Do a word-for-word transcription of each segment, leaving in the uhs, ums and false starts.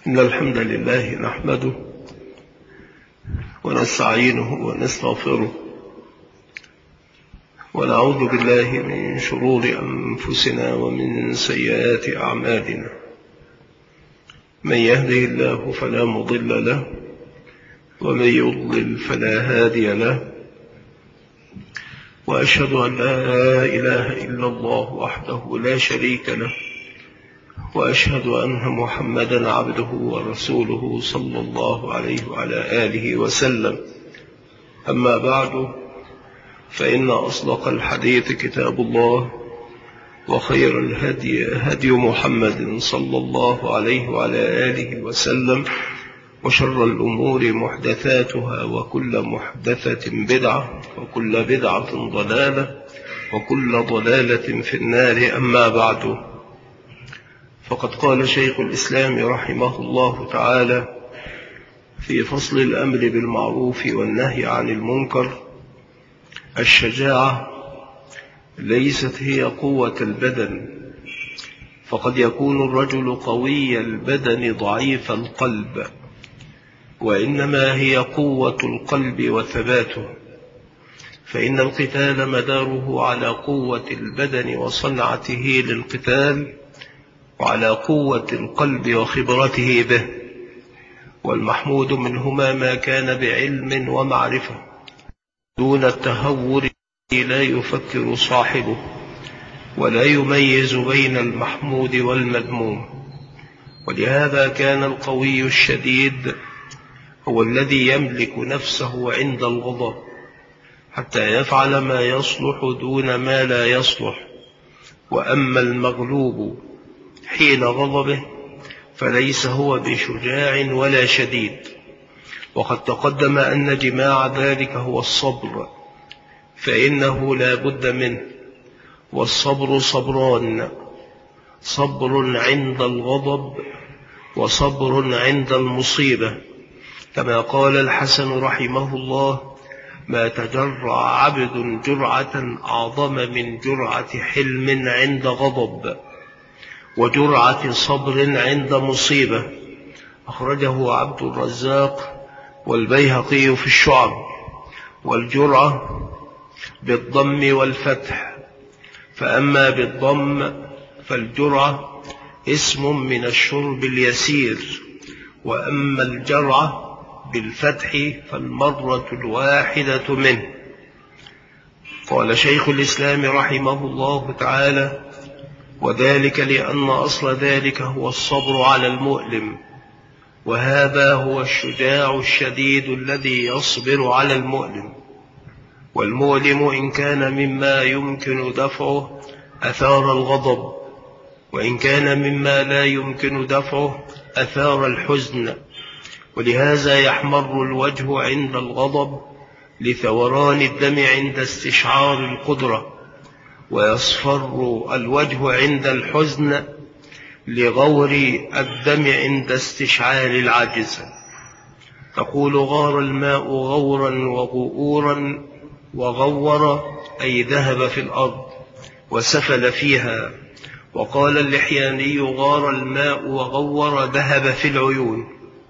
إن الحمد لله نحمده ونستعينه ونستغفره ونعوذ بالله من شرور أنفسنا ومن سيئات أعمالنا. من يهده الله فلا مضل له ومن يضلل فلا هادي له، وأشهد أن لا إله إلا الله وحده لا شريك له، وأشهد أن محمدا عبده ورسوله صلى الله عليه وعلى آله وسلم. أما بعد، فإن أصدق الحديث كتاب الله، وخير الهدي هدي محمد صلى الله عليه وعلى آله وسلم، وشر الأمور محدثاتها، وكل محدثة بدعة، وكل بدعة ضلالة، وكل ضلالة في النار. أما بعد، فقد قال شيخ الإسلام رحمه الله تعالى في فصل الأمر بالمعروف والنهي عن المنكر: الشجاعة ليست هي قوة البدن، فقد يكون الرجل قوي البدن ضعيف القلب، وإنما هي قوة القلب وثباته، فإن القتال مداره على قوة البدن وصنعته للقتال، وعلى قوة القلب وخبرته به، والمحمود منهما ما كان بعلم ومعرفة دون التهور لا يفكر صاحبه ولا يميز بين المحمود والمذموم. ولهذا كان القوي الشديد هو الذي يملك نفسه عند الغضب حتى يفعل ما يصلح دون ما لا يصلح، وأما المغلوب حين غضبه فليس هو بشجاع ولا شديد. وقد تقدم أن جماع ذلك هو الصبر، فإنه لا بد منه، والصبر صبران: صبر عند الغضب، وصبر عند المصيبة، كما قال الحسن رحمه الله: ما تجرع عبد جرعة أعظم من جرعة حلم عند غضب، وجرعة صبر عند مصيبة. أخرجه عبد الرزاق والبيهقي في الشعب. والجرعة بالضم والفتح، فأما بالضم فالجرعة اسم من الشرب اليسير، وأما الجرعة بالفتح فالمرة الواحدة منه. قال شيخ الإسلام رحمه الله تعالى: وذلك لأن أصل ذلك هو الصبر على المؤلم، وهذا هو الشجاع الشديد الذي يصبر على المؤلم. والمؤلم إن كان مما يمكن دفعه أثار الغضب، وإن كان مما لا يمكن دفعه أثار الحزن. ولهذا يحمر الوجه عند الغضب لثوران الدم عند استشعار القدرة، ويصفر الوجه عند الحزن لغور الدم عند استشعار العجز. تقول: غار الماء غورا وغؤورا، وغور أي ذهب في الأرض وسفل فيها. وقال اللحياني: غار الماء وغور ذهب في العيون.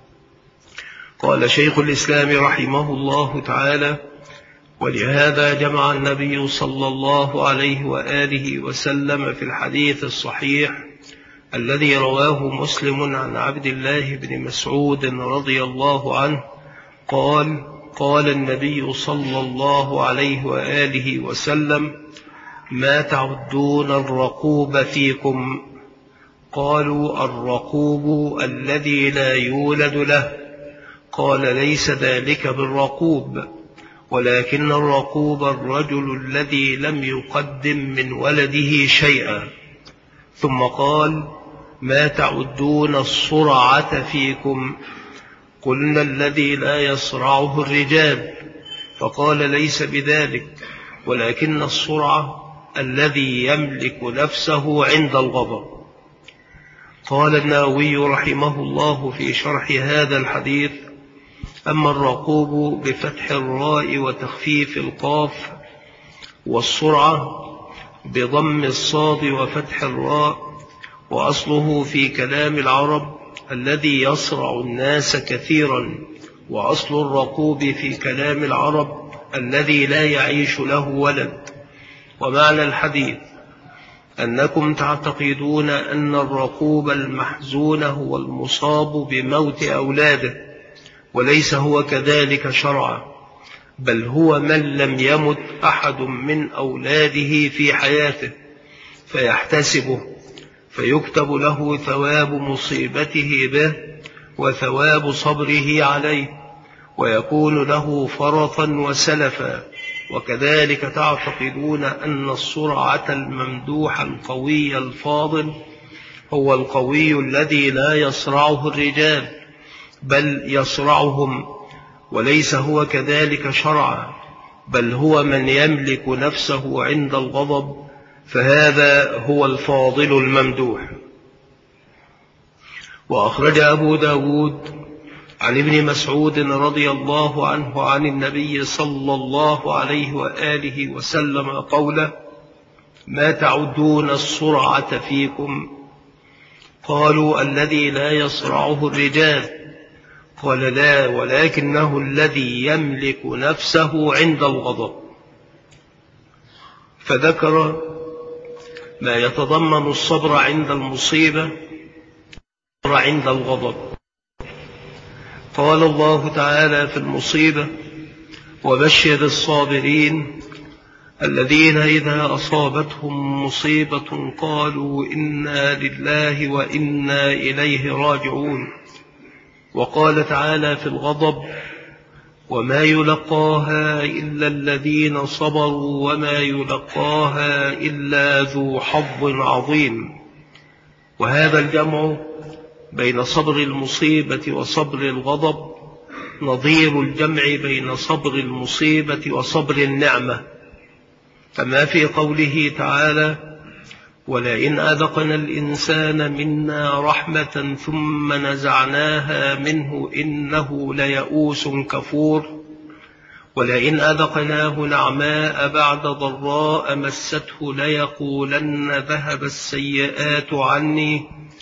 قال شيخ الإسلام رحمه الله تعالى: ولهذا جمع النبي صلى الله عليه وآله وسلم في الحديث الصحيح الذي رواه مسلم عن عبد الله بن مسعود رضي الله عنه قال: قال النبي صلى الله عليه وآله وسلم: ما تعدون الرقوب فيكم؟ قالوا: الرقوب الذي لا يولد له. قال: ليس ذلك بالرقوب، ولكن الرقوب الرجل الذي لم يقدم من ولده شيئا. ثم قال: ما تعدون الصرعة فيكم؟ قلنا: الذي لا يصرعه الرجال. فقال: ليس بذلك، ولكن الصرعة الذي يملك نفسه عند الغضب. قال النووي رحمه الله في شرح هذا الحديث: أما الرقوب بفتح الراء وتخفيف القاف، والسرعة بضم الصاد وفتح الراء، وأصله في كلام العرب الذي يصرع الناس كثيرا، وأصل الرقوب في كلام العرب الذي لا يعيش له ولد. ومعنى الحديث أنكم تعتقدون أن الرقوب المحزون هو المصاب بموت أولاده، وليس هو كذلك شرعا، بل هو من لم يمت أحد من أولاده في حياته فيحتسبه، فيكتب له ثواب مصيبته به وثواب صبره عليه، ويكون له فرطا وسلفا. وكذلك تعتقدون أن السرعة الممدوح القوي الفاضل هو القوي الذي لا يصرعه الرجال بل يصرعهم، وليس هو كذلك شرعا، بل هو من يملك نفسه عند الغضب، فهذا هو الفاضل الممدوح. وأخرج أبو داود عن ابن مسعود رضي الله عنه عن النبي صلى الله عليه وآله وسلم قوله: ما تعدون السرعة فيكم؟ قالوا: الذي لا يصرعه الرجال. قال: لا، ولكنه الذي يملك نفسه عند الغضب. فذكر ما يتضمن الصبر عند المصيبة عند الغضب. قال الله تعالى في المصيبة: وبشر الصابرين الذين إذا أصابتهم مصيبة قالوا إنا لله وإنا إليه راجعون. وقال تعالى في الغضب: وما يلقاها إلا الذين صبروا وما يلقاها إلا ذو حظ عظيم. وهذا الجمع بين صبر المصيبة وصبر الغضب نظير الجمع بين صبر المصيبة وصبر النعمة، كما في قوله تعالى: ولئن أذقنا الإنسان منا رحمة ثم نزعناها منه إنه ليئوس كفور، ولئن أذقناه نعماء بعد ضراء مسته ليقولن ذهب السيئات عني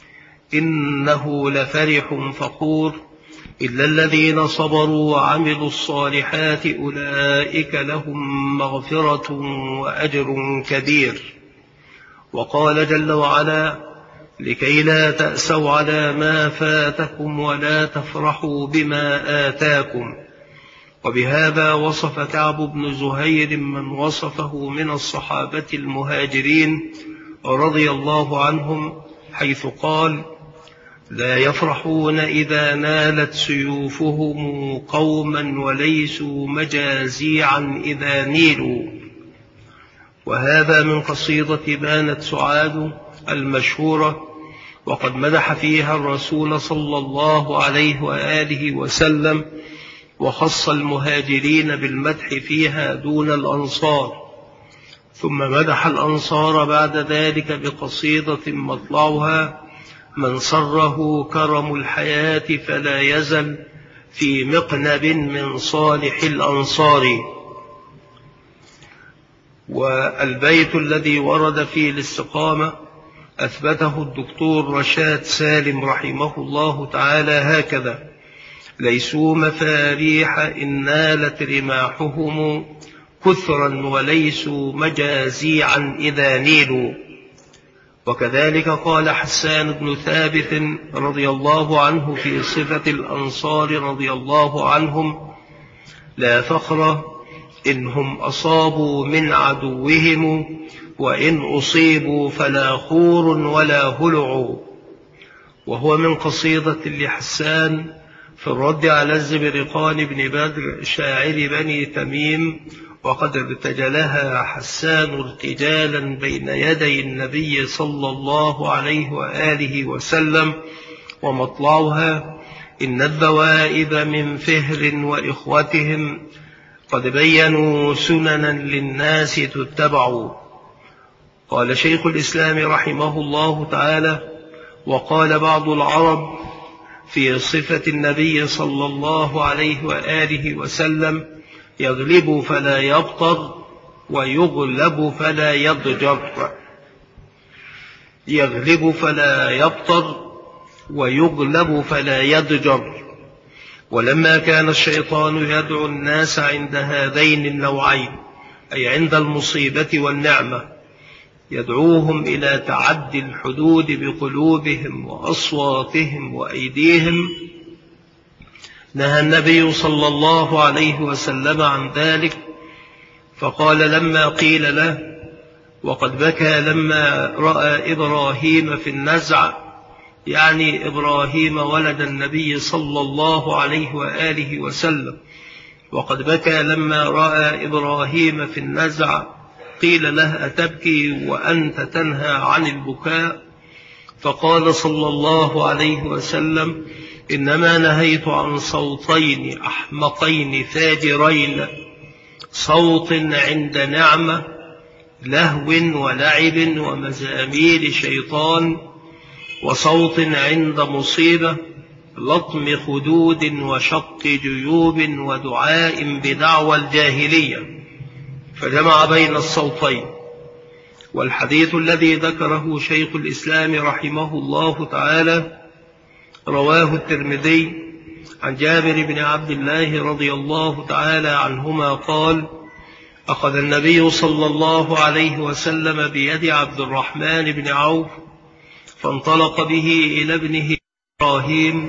إنه لفرح فخور، إلا الذين صبروا وعملوا الصالحات أولئك لهم مغفرة وأجر كبير. وقال جل وعلا: لكي لا تأسوا على ما فاتكم ولا تفرحوا بما آتاكم. وبهذا وصف كعب بن زهير من وصفه من الصحابة المهاجرين رضي الله عنهم، حيث قال: لا يفرحون إذا نالت سيوفهم قوما وليسوا مجازيعا إذا نيلوا. وهذا من قصيدة بانت سعاد المشهورة، وقد مدح فيها الرسول صلى الله عليه وآله وسلم، وخص المهاجرين بالمدح فيها دون الأنصار، ثم مدح الأنصار بعد ذلك بقصيدة مطلعها: من سره كرم الحياة فلا يزل في مقنب من صالح الأنصار. والبيت الذي ورد فيه الاستقامة أثبته الدكتور رشاد سالم رحمه الله تعالى هكذا: ليسوا مفاريح إن نالت رماحهم كثرا وليسوا مجازيعا إذا نيلوا. وكذلك قال حسان بن ثابت رضي الله عنه في صفة الأنصار رضي الله عنهم: لا فخر إنهم أصابوا من عدوهم وإن أصيبوا فلا خور ولا هلع. وهو من قصيدة لحسان في الرد على الزبرقان بن بدر شاعر بني تميم، وقد ارتجلها حسان ارتجالا بين يدي النبي صلى الله عليه وآله وسلم، ومطلعها: إن الذوائب من فهر وإخوتهم قد بينوا سننا للناس تتبع. قال شيخ الإسلام رحمه الله تعالى: وقال بعض العرب في صفة النبي صلى الله عليه وآله وسلم: يغلب فلا يبطر ويغلب فلا يضجر. يغلب فلا يبطر ويغلب فلا يضجر. ولما كان الشيطان يدعو الناس عند هذين النوعين، أي عند المصيبة والنعمة، يدعوهم إلى تعدي الحدود بقلوبهم وأصواتهم وأيديهم، نهى النبي صلى الله عليه وسلم عن ذلك، فقال لما قيل له: وقد بكى لما رأى إبراهيم في النزع، يعني إبراهيم ولد النبي صلى الله عليه وآله وسلم، وقد بكى لما رأى إبراهيم في النزع، قيل له: أتبكي وأنت تنهى عن البكاء؟ فقال صلى الله عليه وسلم: إنما نهيت عن صوتين أحمقين فاجرين، صوت عند نعمة لهو ولعب ومزامير شيطان، وصوت عند مصيبة لطم خدود وشق جيوب ودعاء بدعوى الجاهلية، فجمع بين الصوتين. والحديث الذي ذكره شيخ الإسلام رحمه الله تعالى رواه الترمذي عن جابر بن عبد الله رضي الله تعالى عنهما قال: أخذ النبي صلى الله عليه وسلم بيد عبد الرحمن بن عوف فانطلق به إلى ابنه إبراهيم،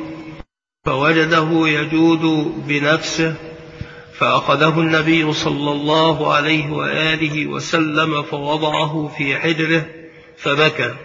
فوجده يجود بنفسه، فأخذه النبي صلى الله عليه وآله وسلم فوضعه في حجره فبكى،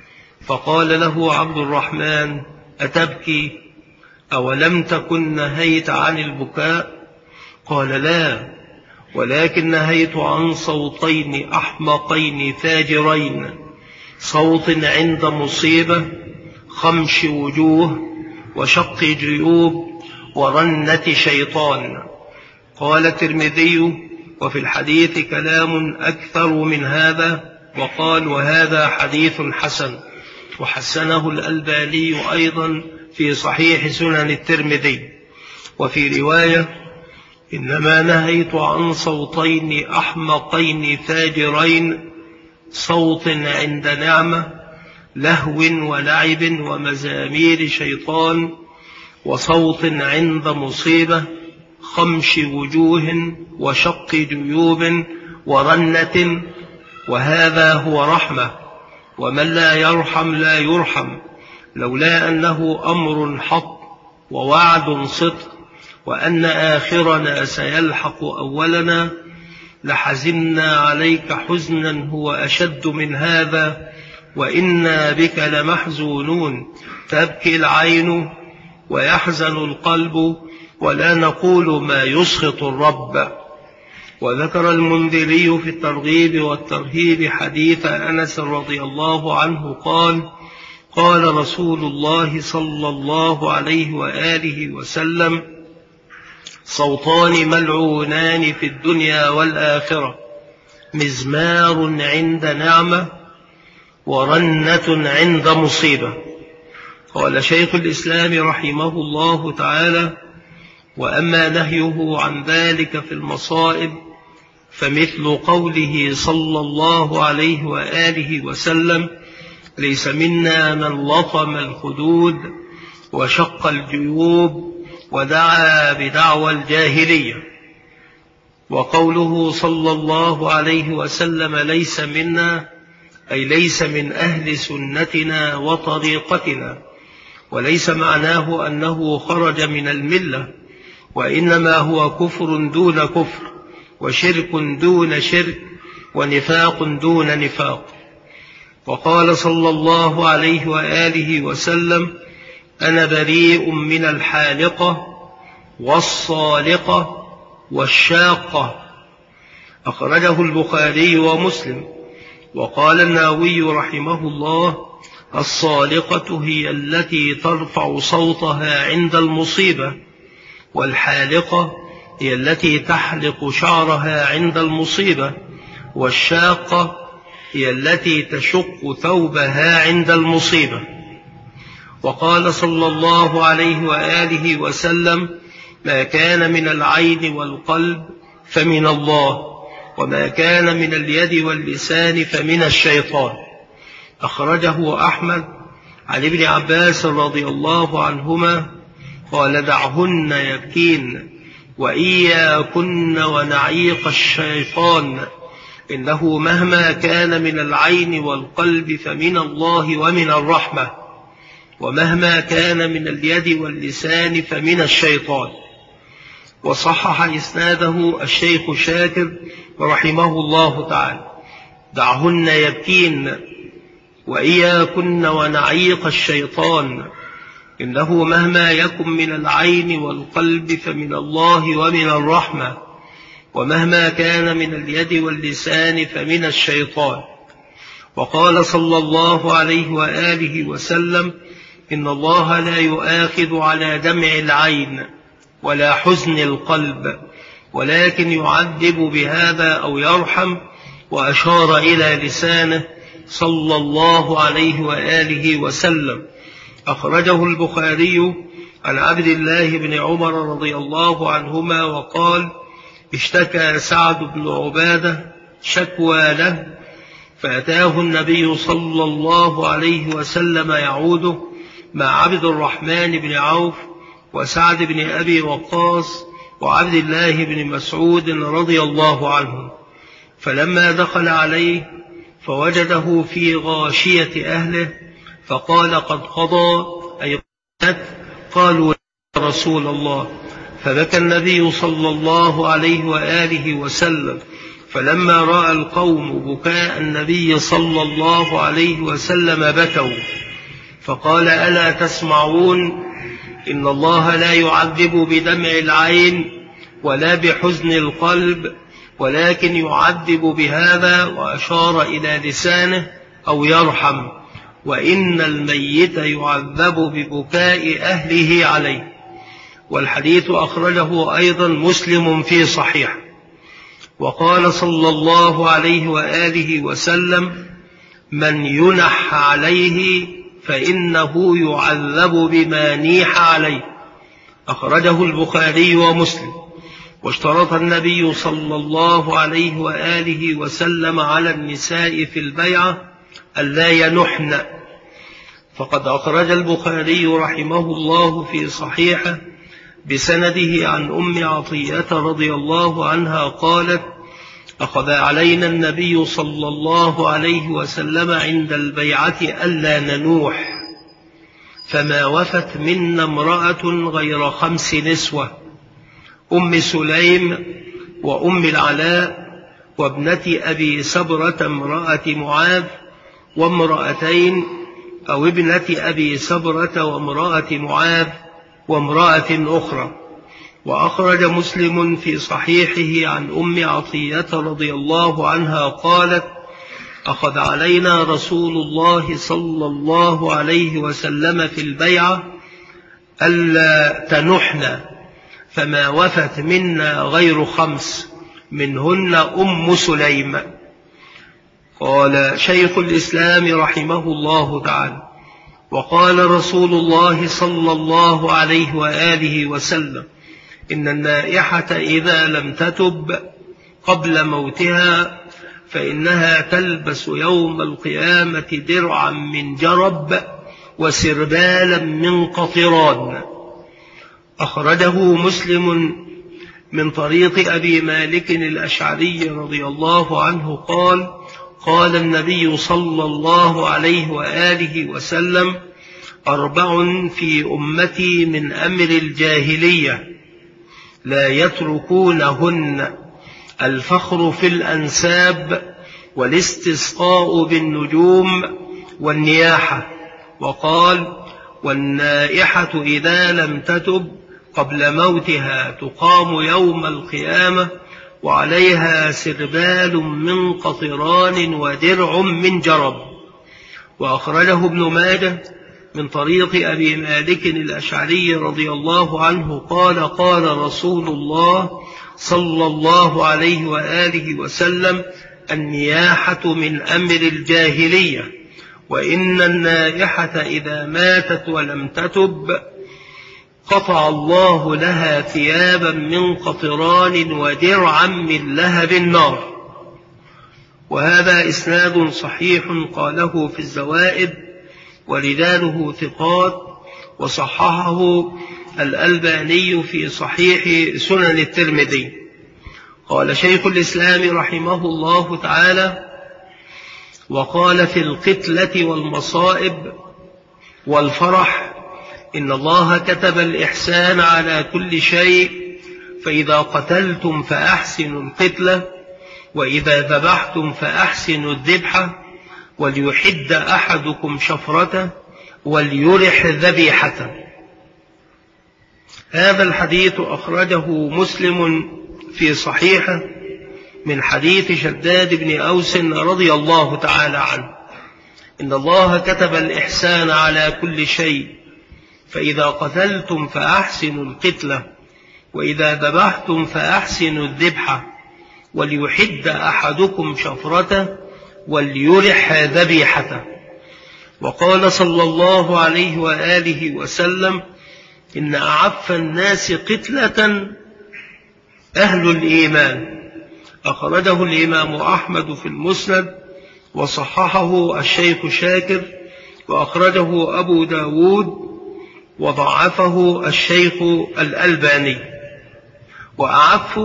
فقال له عبد الرحمن: أتبكي؟ أولم تكن نهيت عن البكاء؟ قال: لا، ولكن نهيت عن صوتين أحمقين فاجرين، صوت عند مصيبة خمش وجوه وشق جيوب ورنة شيطان. قال الترمذي: وفي الحديث كلام أكثر من هذا، وقال: وهذا حديث حسن، وحسنه الألباني أيضا في صحيح سنن الترمذي. وفي رواية: إنما نهيت عن صوتين أحمقين فاجرين، صوت عند نعمة لهو ولعب ومزامير شيطان، وصوت عند مصيبة خمش وجوه وشق جيوب ورنة، وهذا هو رحمة، ومن لا يرحم لا يرحم، لولا أنه أمر حق ووعد صدق، وأن آخرنا سيلحق أولنا، لحزنا عليك حزنا هو أشد من هذا، وإنا بك لمحزونون، تبكي العين ويحزن القلب، ولا نقول ما يسخط الرب. وذكر المنذري في الترغيب والترهيب حديث أنس رضي الله عنه قال: قال رسول الله صلى الله عليه وآله وسلم: صوتان ملعونان في الدنيا والآخرة، مزمار عند نعمة ورنة عند مصيبة. قال شيخ الإسلام رحمه الله تعالى: وأما نهيه عن ذلك في المصائب فمثل قوله صلى الله عليه وآله وسلم: ليس منا من لطم الخدود وشق الجيوب ودعا بدعوى الجاهلية. وقوله صلى الله عليه وسلم: ليس منا، أي ليس من أهل سنتنا وطريقتنا، وليس معناه أنه خرج من الملة، وإنما هو كفر دون كفر، وشرك دون شرك، ونفاق دون نفاق. وقال صلى الله عليه وآله وسلم: أنا بريء من الحالقة والصالقة والشاقة. أخرجه البخاري ومسلم. وقال النووي رحمه الله: الصالقة هي التي ترفع صوتها عند المصيبة، والحالقة هي التي تحلق شعرها عند المصيبة، والشاقة هي التي تشق ثوبها عند المصيبة. وقال صلى الله عليه وآله وسلم: ما كان من العين والقلب فمن الله، وما كان من اليد واللسان فمن الشيطان. أخرجه أحمد عن ابن عباس رضي الله عنهما قال دعهن يبكين وإياكن ونعيق الشيطان إنه مهما كان من العين والقلب فمن الله ومن الرحمة ومهما كان من اليد واللسان فمن الشيطان. وصحح إسناده الشيخ شاكر رحمه الله تعالى. دعهن يبكين وإياكن ونعيق الشيطان إنه مهما يكن من العين والقلب فمن الله ومن الرحمة ومهما كان من اليد واللسان فمن الشيطان. وقال صلى الله عليه وآله وسلم إن الله لا يؤاخذ على دمع العين ولا حزن القلب ولكن يعذب بهذا أو يرحم، وأشار إلى لسانه صلى الله عليه وآله وسلم. أخرجه البخاري عن عبد الله بن عمر رضي الله عنهما وقال اشتكى سعد بن عبادة شكوى له فأتاه النبي صلى الله عليه وسلم يعوده مع عبد الرحمن بن عوف وسعد بن أبي وقاص وعبد الله بن مسعود رضي الله عنه. فلما دخل عليه فوجده في غاشية أهله فقال قد قضى أي قضت؟ قالوا يا رسول الله. فبكى النبي صلى الله عليه وآله وسلم. فلما رأى القوم بكاء النبي صلى الله عليه وسلم بكوا فقال ألا تسمعون إن الله لا يعذب بدمع العين ولا بحزن القلب ولكن يعذب بهذا، وأشار إلى لسانه أو يرحم، وإن الميت يعذب ببكاء أهله عليه. والحديث أخرجه أيضا مسلم في صحيح. وقال صلى الله عليه وآله وسلم من ينح عليه فإنه يعذب بما نيح عليه. أخرجه البخاري ومسلم. واشترط النبي صلى الله عليه وآله وسلم على النساء في البيعة ألا ينحن. فقد أخرج البخاري رحمه الله في صحيحه بسنده عن أم عطية رضي الله عنها قالت أخذ علينا النبي صلى الله عليه وسلم عند البيعة ألا ننوح، فما وفت منا امرأة غير خمس نسوة: أم سليم وأم العلاء وابنة أبي سبرة امرأة معاذ وامرأتين، أو ابنة أبي سبرة وامرأة معاذ وامرأة أخرى. وأخرج مسلم في صحيحه عن أم عطية رضي الله عنها قالت أخذ علينا رسول الله صلى الله عليه وسلم في البيعة ألا تنحن، فما وفت منا غير خمس، منهن أم سليم. قال شيخ الإسلام رحمه الله تعالى وقال رسول الله صلى الله عليه وآله وسلم إن النائحة إذا لم تتب قبل موتها فإنها تلبس يوم القيامة درعا من جرب وسربالا من قطران. أخرجه مسلم من طريق أبي مالك الأشعري رضي الله عنه قال قال النبي صلى الله عليه وآله وسلم أربع في أمتي من أمر الجاهلية لا يتركونهن: الفخر في الأنساب والاستسقاء بالنجوم والنياحة. وقال والنائحة إذا لم تتب قبل موتها تقام يوم القيامة وعليها سربال من قطران ودرع من جرب. وأخرجه ابن ماجه من طريق أبي مالك الأشعري رضي الله عنه قال قال رسول الله صلى الله عليه وآله وسلم النياحة من أمر الجاهلية، وإن النائحة إذا ماتت ولم تتب قطع الله لها ثيابا من قطران ودرعا من لهب النار. وهذا إسناد صحيح قاله في الزوائد ورجاله ثقات، وصححه الألباني في صحيح سنن الترمذي. قال شيخ الإسلام رحمه الله تعالى: وقال في القتلة والمصائب والفرح: إن الله كتب الإحسان على كل شيء، فإذا قتلتم فأحسنوا القتلة، وإذا ذبحتم فأحسنوا الذبحة، وليحد أحدكم شفرته، وليرح ذبيحته. هذا الحديث أخرجه مسلم في صحيحه من حديث شداد بن أوس رضي الله تعالى عنه: إن الله كتب الإحسان على كل شيء، فإذا قتلتم فأحسنوا القتلة، وإذا ذبحتم فأحسنوا الذبحة، وليحد أحدكم شفرته، وليرح ذبيحته. وقال صلى الله عليه وآله وسلم: إن أعف الناس قتلة أهل الإيمان. أخرجه الإمام أحمد في المسند، وصححه الشيخ شاكر، وأخرجه أبو داود، وضعفه الشيخ الألباني. وأعف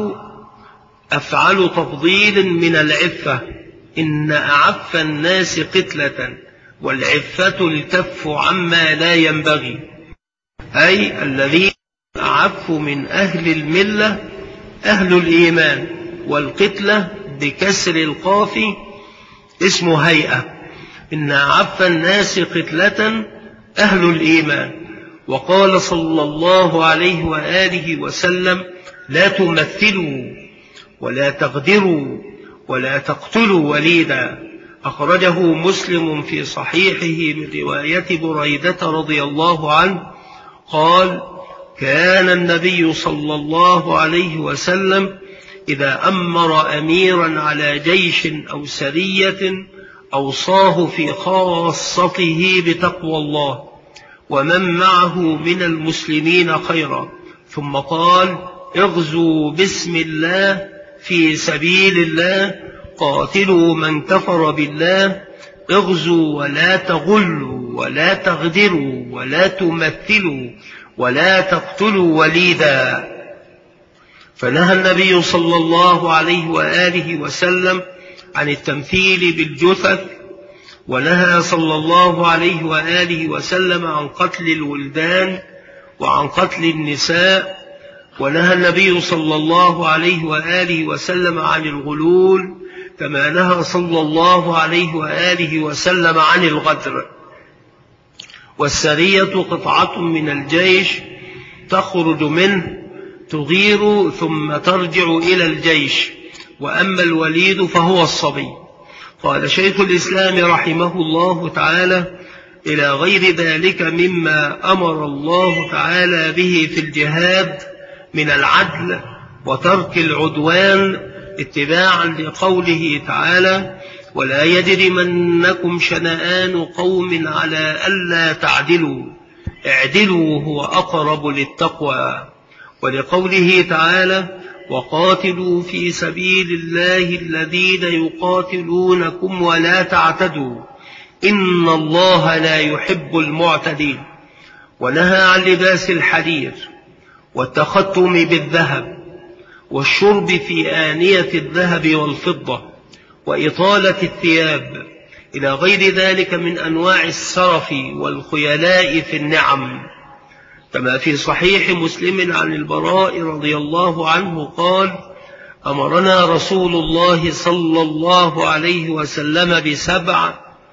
أفعل تفضيل من العفة، إن أعف الناس قتلة، والعفة الكف عما لا ينبغي، أي الذين أعف من أهل الملة أهل الإيمان. والقتلة بكسر القاف اسم هيئة، إن أعف الناس قتلة أهل الإيمان. وقال صلى الله عليه وآله وسلم: لا تمثلوا ولا تغدروا ولا تقتلوا وليدا. أخرجه مسلم في صحيحه من رواية بريدة رضي الله عنه قال: كان النبي صلى الله عليه وسلم إذا أمر أميرا على جيش أو سرية أوصاه في خاصته بتقوى الله ومن معه من المسلمين خيرا، ثم قال: اغزوا بسم الله في سبيل الله، قاتلوا من كفر بالله، اغزوا ولا تغلوا ولا تغدروا ولا تمثلوا ولا تقتلوا وليدا. فنهى النبي صلى الله عليه وآله وسلم عن التمثيل بالجثث، ونهى صلى الله عليه وآله وسلم عن قتل الولدان وعن قتل النساء، ونهى النبي صلى الله عليه وآله وسلم عن الغلول، كما نهى صلى الله عليه وآله وسلم عن الغدر. والسرية قطعة من الجيش تخرج منه تغير ثم ترجع إلى الجيش، وأما الوليد فهو الصبي. قال شيخ الإسلام رحمه الله تعالى: إلى غير ذلك مما أمر الله تعالى به في الجهاد من العدل وترك العدوان، اتباعا لقوله تعالى: ولا يجرمنكم شنآن قوم على ألا تعدلوا، اعدلوا هو أقرب للتقوى. ولقوله تعالى: وقاتلوا في سبيل الله الذين يقاتلونكم ولا تعتدوا، إن الله لا يحب المعتدين. ونهى عن لباس الحرير والتختم بالذهب والشرب في آنية الذهب والفضة وإطالة الثياب، إلى غير ذلك من أنواع السرف والخيلاء في النعم. كما في صحيح مسلم عن البراء رضي الله عنه قال: أمرنا رسول الله صلى الله عليه وسلم بسبع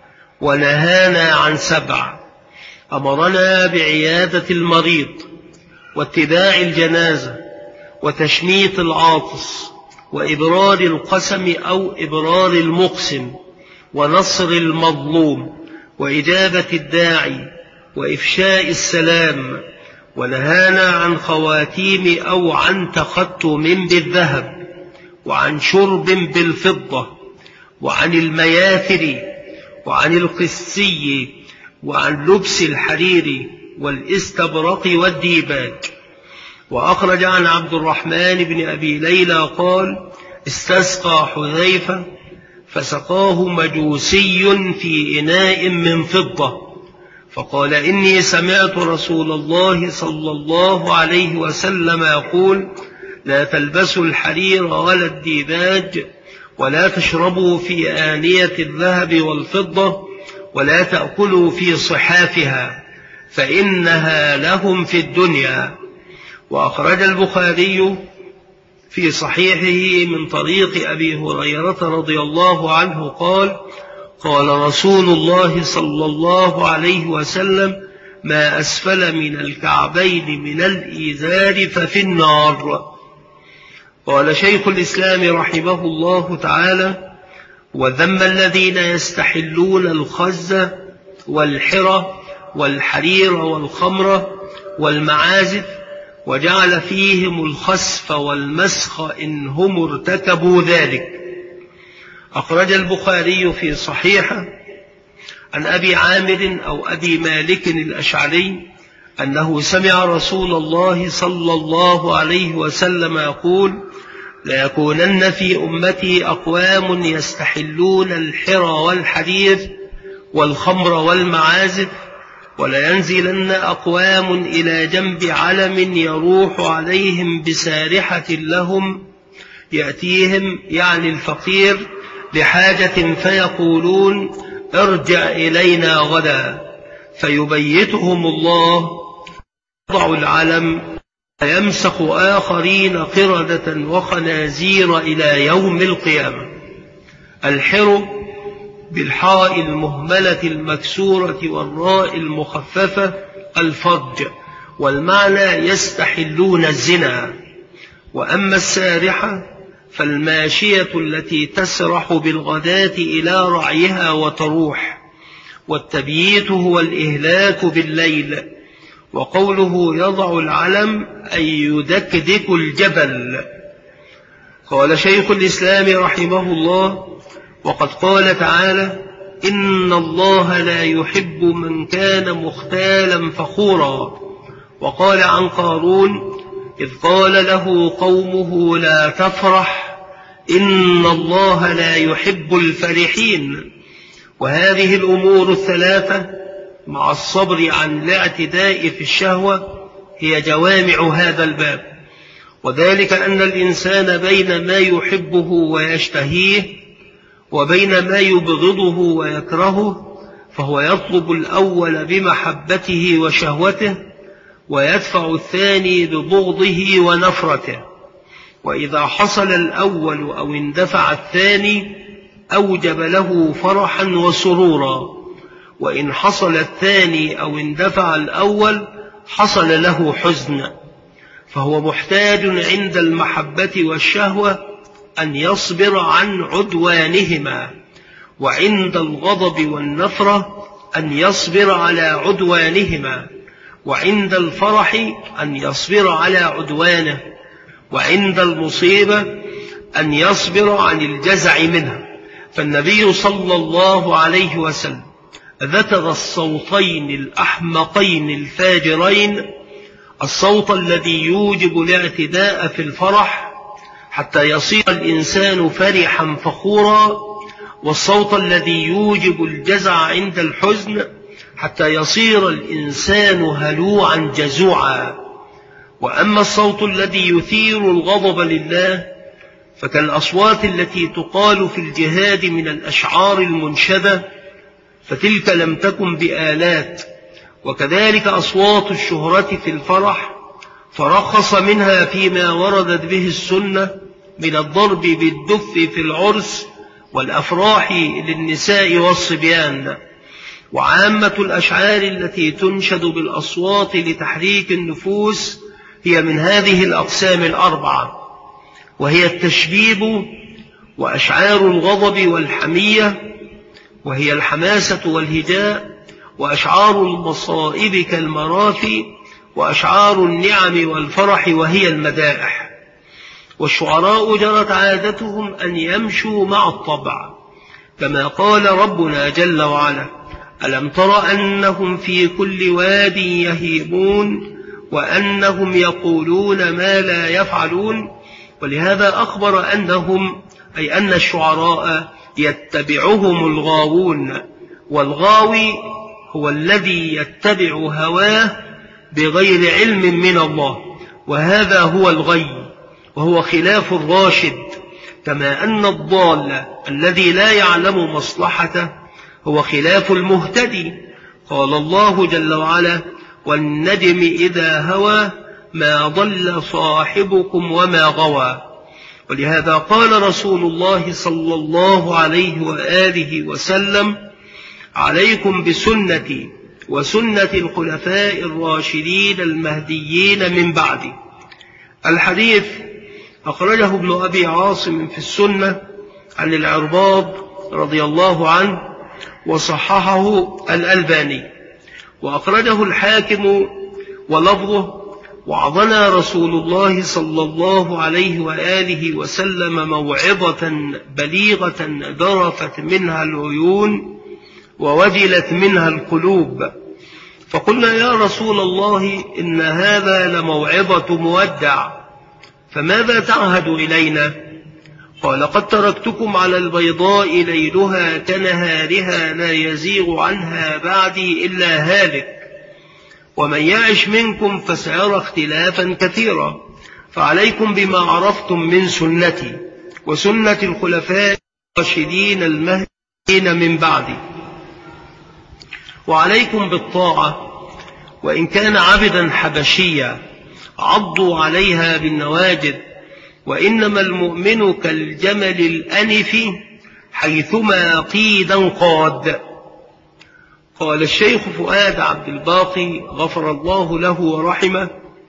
ونهانا عن سبع. أمرنا بعيادة المريض، واتباع الجنازة، وتشميت العاطس، وإبرار القسم أو إبرار المقسم، ونصر المظلوم، وإجابة الداعي، وإفشاء السلام. ونهانا عن خواتيم أو عن تختم بالذهب، وعن شرب بالفضة، وعن المياثر، وعن القسي، وعن لبس الحرير والاستبرق والديباج. وأخرج عن عبد الرحمن بن أبي ليلى قال: استسقى حذيفة فسقاه مجوسي في إناء من فضة، فقال إني سمعت رسول الله صلى الله عليه وسلم يقول لا تلبسوا الحرير ولا الديباج ولا تشربوا في آنية الذهب والفضة ولا تأكلوا في صحافها فإنها لهم في الدنيا. وأخرج البخاري في صحيحه من طريق أبي هريرة رضي الله عنه قال قال رسول الله صلى الله عليه وسلم ما أسفل من الكعبين من الإزار ففي النار. قال شيخ الإسلام رحمه الله تعالى وذم الذين يستحلون الخز والحرة والحرير والخمر والمعازف وجعل فيهم الخسف والمسخ إن هم ارتكبوا ذلك. أخرج البخاري في صحيحه عن أبي عامر أو أبي مالك الأشعري أنه سمع رسول الله صلى الله عليه وسلم يقول ليكونن في أمتي أقوام يستحلون الحر والحرير والخمر والمعازف ولينزلن أقوام إلى جنب علم يروح عليهم بسارحة لهم يأتيهم يعني الفقير لحاجة فيقولون ارجع إلينا غدا فيبيتهم الله يضع العلم فيمسخ آخرين قردة وخنازير إلى يوم القيامة. الحر بالحاء المهملة المكسورة والراء المخففة الفرج والمعنى يستحلون الزنا. وأما السارحة فالماشية التي تسرح بالغداة إلى رعيها وتروح. والتبييت هو الإهلاك بالليل. وقوله يضع العلم أي يدكدك الجبل. قال شيخ الإسلام رحمه الله وقد قال تعالى إن الله لا يحب من كان مختالا فخورا. وقال عن قارون إذ قال له قومه لا تفرح إن الله لا يحب الفرحين. وهذه الأمور الثلاثة مع الصبر عن الاعتداء في الشهوة هي جوامع هذا الباب. وذلك أن الإنسان بين ما يحبه ويشتهيه وبين ما يبغضه ويكرهه فهو يطلب الأول بمحبته وشهوته ويدفع الثاني ببغضه ونفرته. وإذا حصل الأول أو اندفع الثاني أوجب له فرحا وسرورا، وإن حصل الثاني أو اندفع الأول حصل له حزن. فهو محتاج عند المحبة والشهوة أن يصبر عن عدوانهما، وعند الغضب والنفرة أن يصبر على عدوانهما، وعند الفرح أن يصبر على عدوانه، وعند المصيبة أن يصبر عن الجزع منها. فالنبي صلى الله عليه وسلم ذكر الصوتين الأحمقين الفاجرين: الصوت الذي يوجب الاعتداء في الفرح حتى يصير الإنسان فرحا فخورا، والصوت الذي يوجب الجزع عند الحزن حتى يصير الإنسان هلوعا جزوعا. وأما الصوت الذي يثير الغضب لله فكالأصوات التي تقال في الجهاد من الأشعار المنشدة، فتلك لم تكن بآلات. وكذلك أصوات الشهرة في الفرح، فرخص منها فيما وردت به السنة من الضرب بالدف في العرس والأفراح للنساء والصبيان. وعامة الأشعار التي تنشد بالأصوات لتحريك النفوس هي من هذه الأقسام الأربعة، وهي التشبيب وأشعار الغضب والحمية وهي الحماسة والهجاء، وأشعار المصائب كالمراثي، وأشعار النعم والفرح وهي المدائح. والشعراء جرت عادتهم أن يمشوا مع الطبع، كما قال ربنا جل وعلا: ألم تر أنهم في كل واد يهيمون وأنهم يقولون ما لا يفعلون. ولهذا أخبر أنهم أي أن الشعراء يتبعهم الغاوون، والغاوي هو الذي يتبع هواه بغير علم من الله، وهذا هو الغي، وهو خلاف الراشد، كما أن الضال الذي لا يعلم مصلحته هو خلاف المهتدي. قال الله جل وعلا: والنجم إذا هوى ما ضل صاحبكم وما غوى. ولهذا قال رسول الله صلى الله عليه وآله وسلم: عليكم بسنتي وسنة الخلفاء الراشدين المهديين من بعدي. الحديث أخرجه ابن أبي عاصم في السنة عن العرباض رضي الله عنه، وصححه الألباني، وأخرجه الحاكم ولفظه: وعظنا رسول الله صلى الله عليه وآله وسلم موعظة بليغة ذرفت منها العيون ووجلت منها القلوب. فقلنا: يا رسول الله، إن هذا لموعظة مودع، فماذا تعهد إلينا؟ قال: قد تركتكم على البيضاء ليلها كنهارها لا يزيغ عنها بعدي إلا هالك، ومن يعش منكم فسيرى اختلافا كثيرا، فعليكم بما عرفتم من سنتي وسنة الخلفاء الراشدين المهديين من بعدي، وعليكم بالطاعة وإن كان عبدا حبشيا، عضوا عليها بالنواجذ، وإنما المؤمن كالجمل الأنف حيثما قيدا قاد. قال الشيخ فؤاد عبد الباقي غفر الله له ورحمه: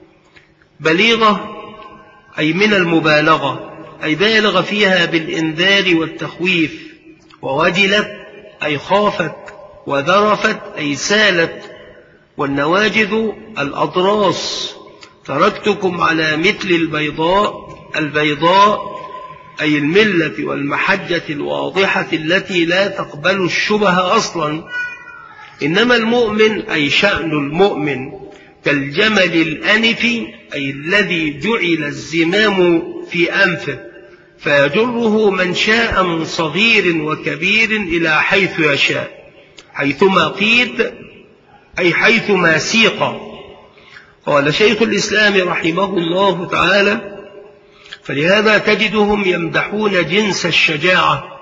بليغة أي من المبالغة، أي بالغ فيها بالإنذار والتخويف، ووجلت أي خافت، وذرفت أي سالت، والنواجذ الأضراس. تركتكم على مثل البيضاء، البيضاء أي الملة والمحجة الواضحة التي لا تقبل الشبه أصلا. إنما المؤمن أي شأن المؤمن كالجمل الأنف، أي الذي جعل الزمام في أنفه فيجره من شاء من صغير وكبير إلى حيث يشاء، حيثما قيد أي حيثما سيق. قال شيخ الإسلام رحمه الله تعالى: فلهذا تجدهم يمدحون جنس الشجاعة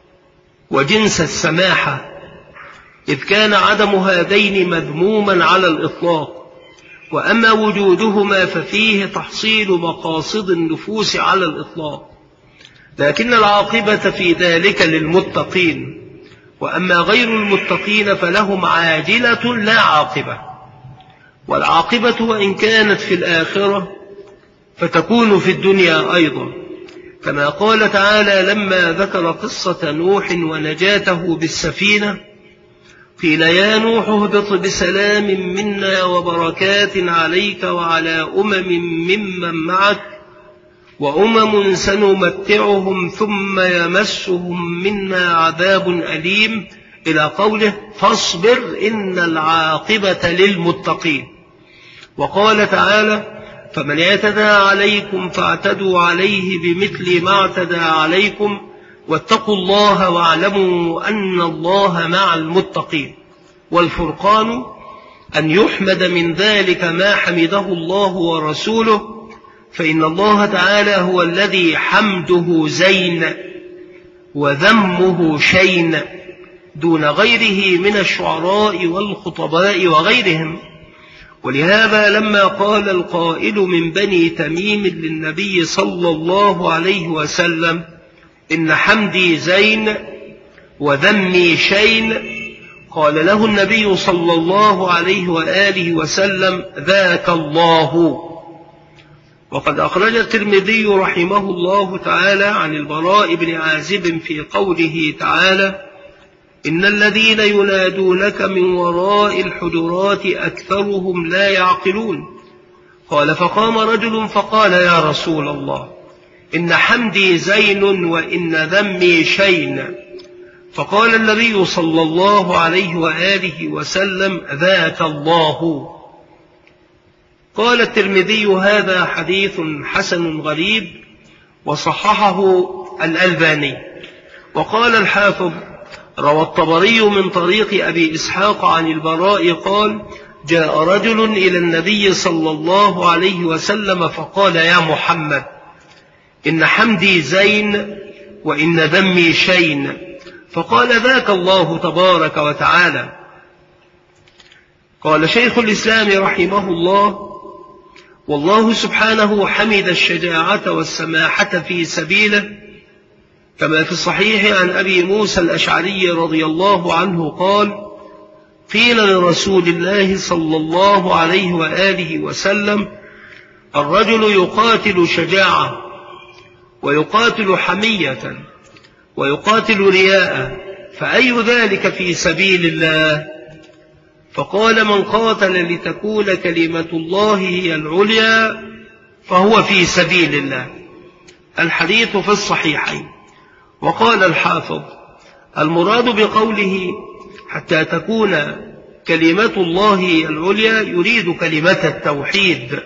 وجنس السماحة، إذ كان عدم هذين مذموما على الإطلاق، وأما وجودهما ففيه تحصيل مقاصد النفوس على الإطلاق، لكن العاقبة في ذلك للمتقين، وأما غير المتقين فلهم عاجلة لا عاقبة، والعاقبة وإن كانت في الآخرة فتكون في الدنيا أيضا، كما قال تعالى لما ذكر قصة نوح ونجاته بالسفينة: قيل يا نوح اهبط بسلام منا وبركات عليك وعلى أمم ممن معك وأمم سنمتعهم ثم يمسهم منا عذاب أليم، إلى قوله: فاصبر إن العاقبة للمتقين. وقال تعالى: فمن اعتدى عليكم فاعتدوا عليه بمثل ما اعتدى عليكم واتقوا الله واعلموا أن الله مع المتقين. والفرقان أن يحمد من ذلك ما حمده الله ورسوله، فإن الله تعالى هو الذي حمده زين وذمه شين دون غيره من الشعراء والخطباء وغيرهم. ولهذا لما قال القائل من بني تميم للنبي صلى الله عليه وسلم: إن حمدي زين وذمي شين، قال له النبي صلى الله عليه وآله وسلم: ذاك الله. وقد أخرج الترمذي رحمه الله تعالى عن البراء بن عازب في قوله تعالى: إن الذين ينادونك من وراء الحجرات أكثرهم لا يعقلون. قال: فقام رجل فقال: يا رسول الله، إن حمدي زين وإن ذمي شين. فقال النبي صلى الله عليه وآله وسلم: ذاك الله. قال الترمذي: هذا حديث حسن غريب، وصححه الألباني. وقال الحافظ: روى الطبري من طريق أبي إسحاق عن البراء قال: جاء رجل إلى النبي صلى الله عليه وسلم فقال: يا محمد، إن حمدي زين وإن ذمي شين. فقال: ذاك الله تبارك وتعالى. قال شيخ الإسلام رحمه الله: والله سبحانه حمد الشجاعة والسماحة في سبيله، كما في الصحيح عن أبي موسى الأشعري رضي الله عنه قال: قيل لرسول الله صلى الله عليه وآله وسلم: الرجل يقاتل شجاعة، ويقاتل حمية، ويقاتل رياء، فأي ذلك في سبيل الله؟ فقال: من قاتل لتكون كلمة الله هي العليا فهو في سبيل الله. الحديث في الصحيحين. وقال الحافظ: المراد بقوله حتى تكون كلمة الله هي العليا يريد كلمة التوحيد،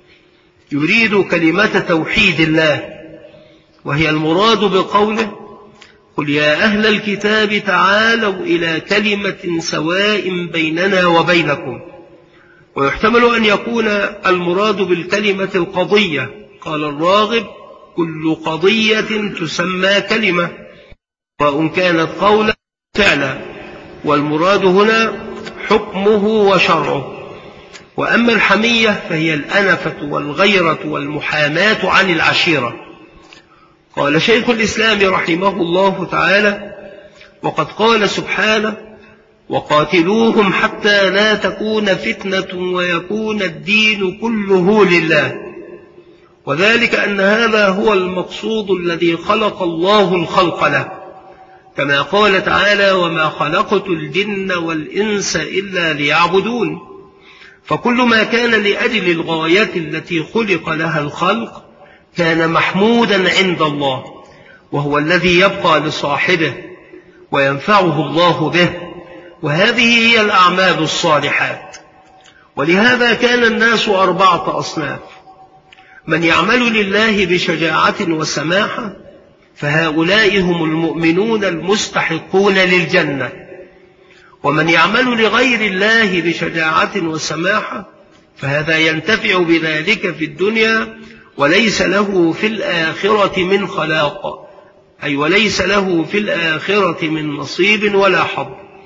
يريد كلمة توحيد الله، وهي المراد بقوله: قل يا أهل الكتاب تعالوا إلى كلمة سواء بيننا وبينكم. ويحتمل أن يكون المراد بالكلمة القضية. قال الراغب: كل قضية تسمى كلمة، وإن كانت قولا فعلا، والمراد هنا حكمه وشرعه. وأما الحمية فهي الأنفة والغيرة والمحاماة عن العشيرة. قال شيخ الإسلام رحمه الله تعالى: وقد قال سبحانه: وقاتلوهم حتى لا تكون فتنة ويكون الدين كله لله. وذلك أن هذا هو المقصود الذي خلق الله الخلق له، كما قال تعالى: وما خلقت الجن والإنس إلا ليعبدون. فكل ما كان لأجل الغاية التي خلق لها الخلق كان محمودا عند الله، وهو الذي يبقى لصاحبه وينفعه الله به، وهذه هي الأعمال الصالحات. ولهذا كان الناس أربعة أصناف: من يعمل لله بشجاعة وسماحة، فهؤلاء هم المؤمنون المستحقون للجنة. ومن يعمل لغير الله بشجاعة وسماحة، فهذا ينتفع بذلك في الدنيا وليس له في الآخرة من خلاق، أي وليس له في الآخرة من نصيب ولا حظ.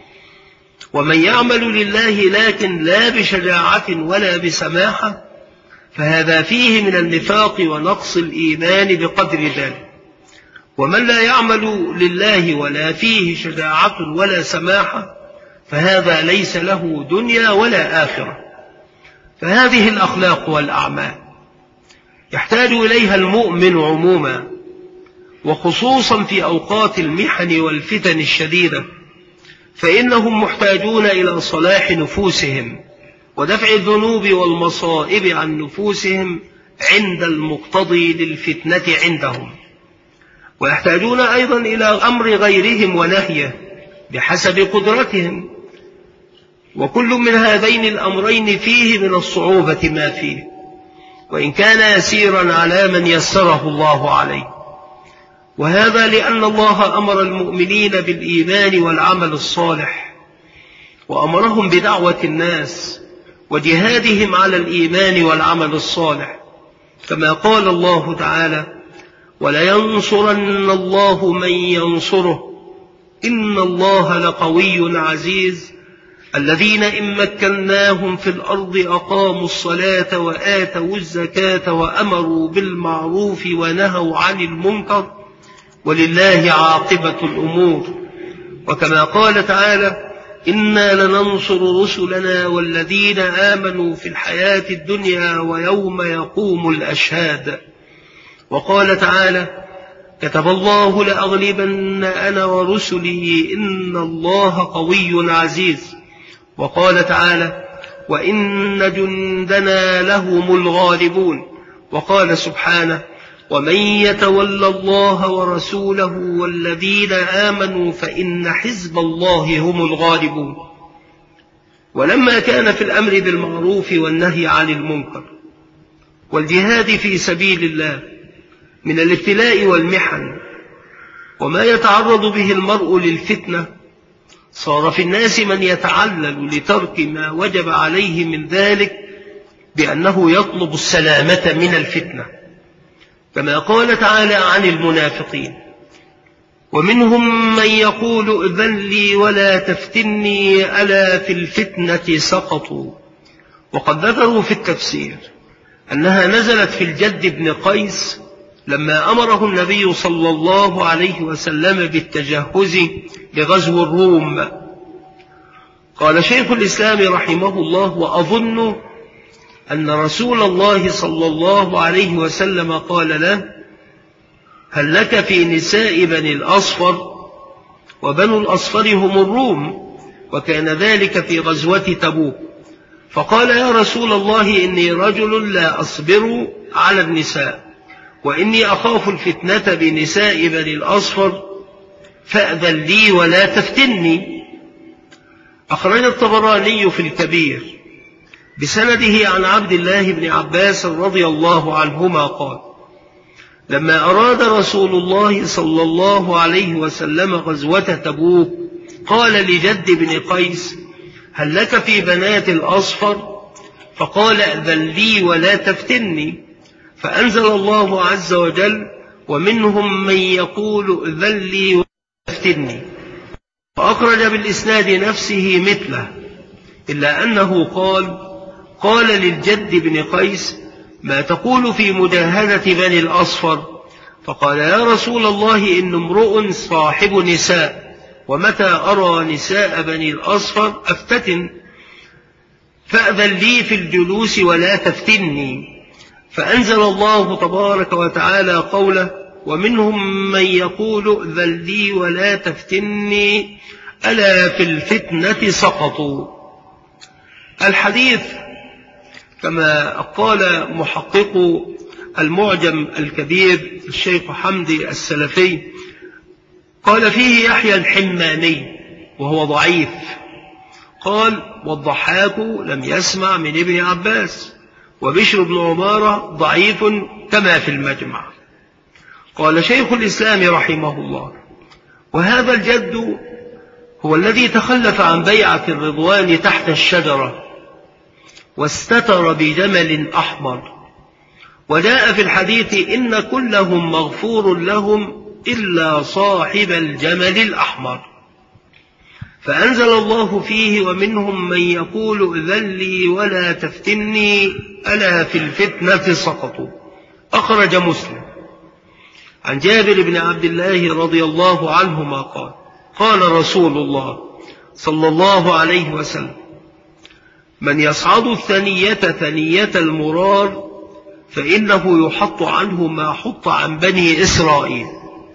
ومن يعمل لله لكن لا بشجاعة ولا بسماحة، فهذا فيه من النفاق ونقص الإيمان بقدر ذلك. ومن لا يعمل لله ولا فيه شجاعة ولا سماحة، فهذا ليس له دنيا ولا آخرة. فهذه الأخلاق والأعمال يحتاج إليها المؤمن عموما، وخصوصا في أوقات المحن والفتن الشديدة، فإنهم محتاجون إلى صلاح نفوسهم ودفع الذنوب والمصائب عن نفوسهم عند المقتضي للفتنة عندهم، ويحتاجون أيضا إلى أمر غيرهم ونهيه بحسب قدرتهم. وكل من هذين الأمرين فيه من الصعوبة ما فيه، وإن كان يسيرا على من يسره الله عليه. وهذا لأن الله أمر المؤمنين بالإيمان والعمل الصالح، وأمرهم بدعوة الناس وجهادهم على الإيمان والعمل الصالح، كما قال الله تعالى: ولينصرن الله من ينصره إن الله لقوي عزيز الذين إن مكناهم في الأرض أقاموا الصلاة وآتوا الزكاة وأمروا بالمعروف ونهوا عن المنكر ولله عاقبة الأمور. وكما قال تعالى: إنا لننصر رسلنا والذين آمنوا في الحياة الدنيا ويوم يقوم الأشهاد. وقال تعالى: كتب الله لأغلبن أنا ورسلي إن الله قوي عزيز. وقال تعالى: وإن جندنا لهم الغالبون. وقال سبحانه: ومن يتول الله ورسوله والذين آمنوا فإن حزب الله هم الغالبون. ولما كان في الأمر بالمعروف والنهي عن المنكر والجهاد في سبيل الله من الابتلاء والمحن وما يتعرض به المرء للفتنة صار في الناس من يتعلل لترك ما وجب عليه من ذلك بأنه يطلب السلامة من الفتنة، كما قال تعالى عن المنافقين: ومنهم من يقول ائذن لي ولا تفتني ألا في الفتنة سقطوا. وقد ذكروا في التفسير أنها نزلت في الجد بن قيس لما أمره النبي صلى الله عليه وسلم بالتجهز لغزو الروم. قال شيخ الإسلام رحمه الله: وأظن أن رسول الله صلى الله عليه وسلم قال له: هل لك في نساء بني الأصفر؟ وبنو الأصفر هم الروم، وكان ذلك في غزوة تبوك. فقال: يا رسول الله، إني رجل لا أصبر على النساء، وإني أخاف الفتنة بنساء بني الأصفر، فأذن لي ولا تفتني. أخرج الطبراني في الكبير بسنده عن عبد الله بن عباس رضي الله عنهما قال: لما أراد رسول الله صلى الله عليه وسلم غزوة تبوك قال لجد بن قيس: هل لك في بنات الأصفر؟ فقال: أذن لي ولا تفتني. فأنزل الله عز وجل: ومنهم من يقول ائذن لي ولا تفتني. فأخرج بالإسناد نفسه مثله، إلا أنه قال: قال للجد بن قيس: ما تقول في مجاهدة بني الأصفر؟ فقال: يا رسول الله، إن امرؤ صاحب نساء، ومتى أرى نساء بني الأصفر أفتتن، فأذن لي في الجلوس ولا تفتني. فأنزل الله تبارك وتعالى قوله: ومنهم من يقول ائذن لي ولا تفتني ألا في الفتنة سقطوا. الحديث كما قال محقق المعجم الكبير الشيخ حمدي السلفي، قال فيه يحيى الحماني وهو ضعيف، قال: والضحاك لم يسمع من ابن عباس، وبشر بن عمارة ضعيف كما في المجمع. قال شيخ الإسلام رحمه الله: وهذا الجد هو الذي تخلف عن بيعة الرضوان تحت الشجرة واستتر بجمل أحمر. وجاء في الحديث: إن كلهم مغفور لهم إلا صاحب الجمل الأحمر. فأنزل الله فيه: ومنهم من يقول ائذن لي ولا تفتني ألا في الفتنة سقطوا. أخرج مسلم عن جابر بن عبد الله رضي الله عنهما قال: قال رسول الله صلى الله عليه وسلم: من يصعد الثنية ثنية المرار فإنه يحط عنه ما حط عن بني إسرائيل.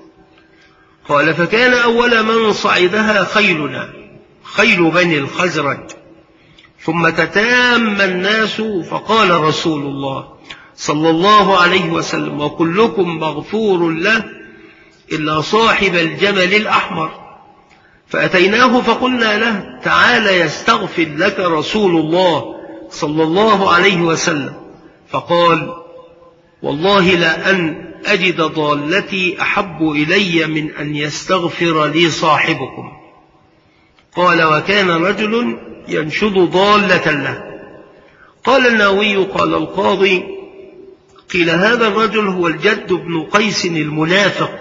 قال: فكان أول من صعدها خيلنا، خيل بني الخزرج، ثم تتام الناس، فقال رسول الله صلى الله عليه وسلم: وكلكم مغفور له إلا صاحب الجمل الأحمر. فأتيناه فقلنا له: تعال يستغفر لك رسول الله صلى الله عليه وسلم. فقال: والله لا أن أجد ضالتي أحب إلي من أن يستغفر لي صاحبكم. قال: وكان رجل ينشد ضالة له. قال النووي: قال القاضي: قيل هذا الرجل هو الجد بن قيس المنافق.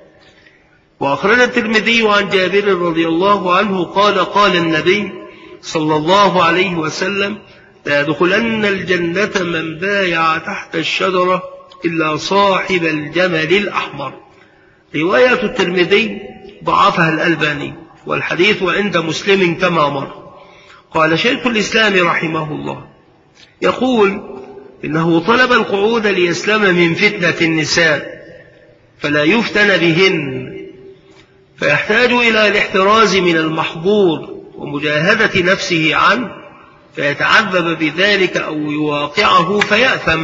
وأخرج الترمذي عن جابر رضي الله عنه قال: قال النبي صلى الله عليه وسلم: لا يدخلن الجنة من بايع تحت الشجرة إلا صاحب الجمل الأحمر. رواية الترمذي ضعفها الألباني، والحديث عند مسلم كما مر. قال شيخ الإسلام رحمه الله: يقول إنه طلب القعود ليسلم من فتنة النساء فلا يفتن بهن، فيحتاج إلى الاحتراز من المحظور ومجاهدة نفسه عنه، فيتعذب بذلك أو يواقعه فيأثم.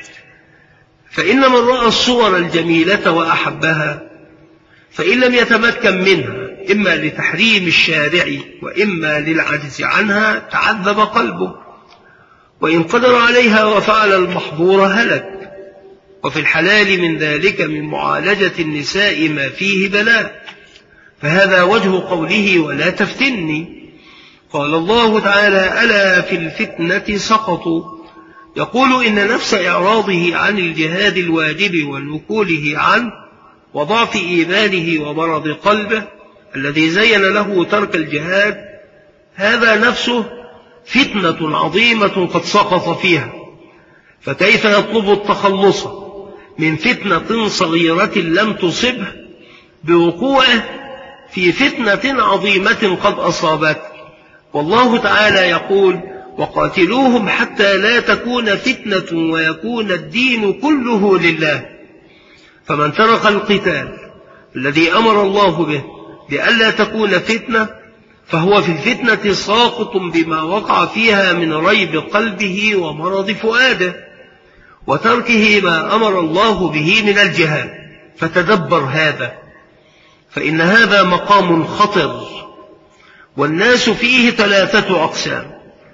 فإن من رأى الصور الجميلة وأحبها فإن لم يتمكن منها إما لتحريم الشارع وإما للعجز عنها تعذب قلبه، وإن قدر عليها وفعل المحظور هلك. وفي الحلال من ذلك من معالجة النساء ما فيه بلاء، فهذا وجه قوله ولا تفتني. قال الله تعالى ألا في الفتنة سقطوا، يقول إن نفس إعراضه عن الجهاد الواجب ونكوله عنه وضعف إيمانه ومرض قلبه الذي زين له ترك الجهاد، هذا نفسه فتنة عظيمة قد سقط فيها، فكيف يطلب التخلص من فتنة صغيرة لم تصبه بوقوعه في فتنة عظيمة قد أصابته؟ والله تعالى يقول وقاتلوهم حتى لا تكون فتنة ويكون الدين كله لله. فمن ترك القتال الذي أمر الله به لئلا تكون فتنة فهو في الفتنة ساقط بما وقع فيها من ريب قلبه ومرض فؤاده وتركه ما أمر الله به من الجهاد. فتدبر هذا، فإن هذا مقام خطر، والناس فيه ثلاثة أقسام: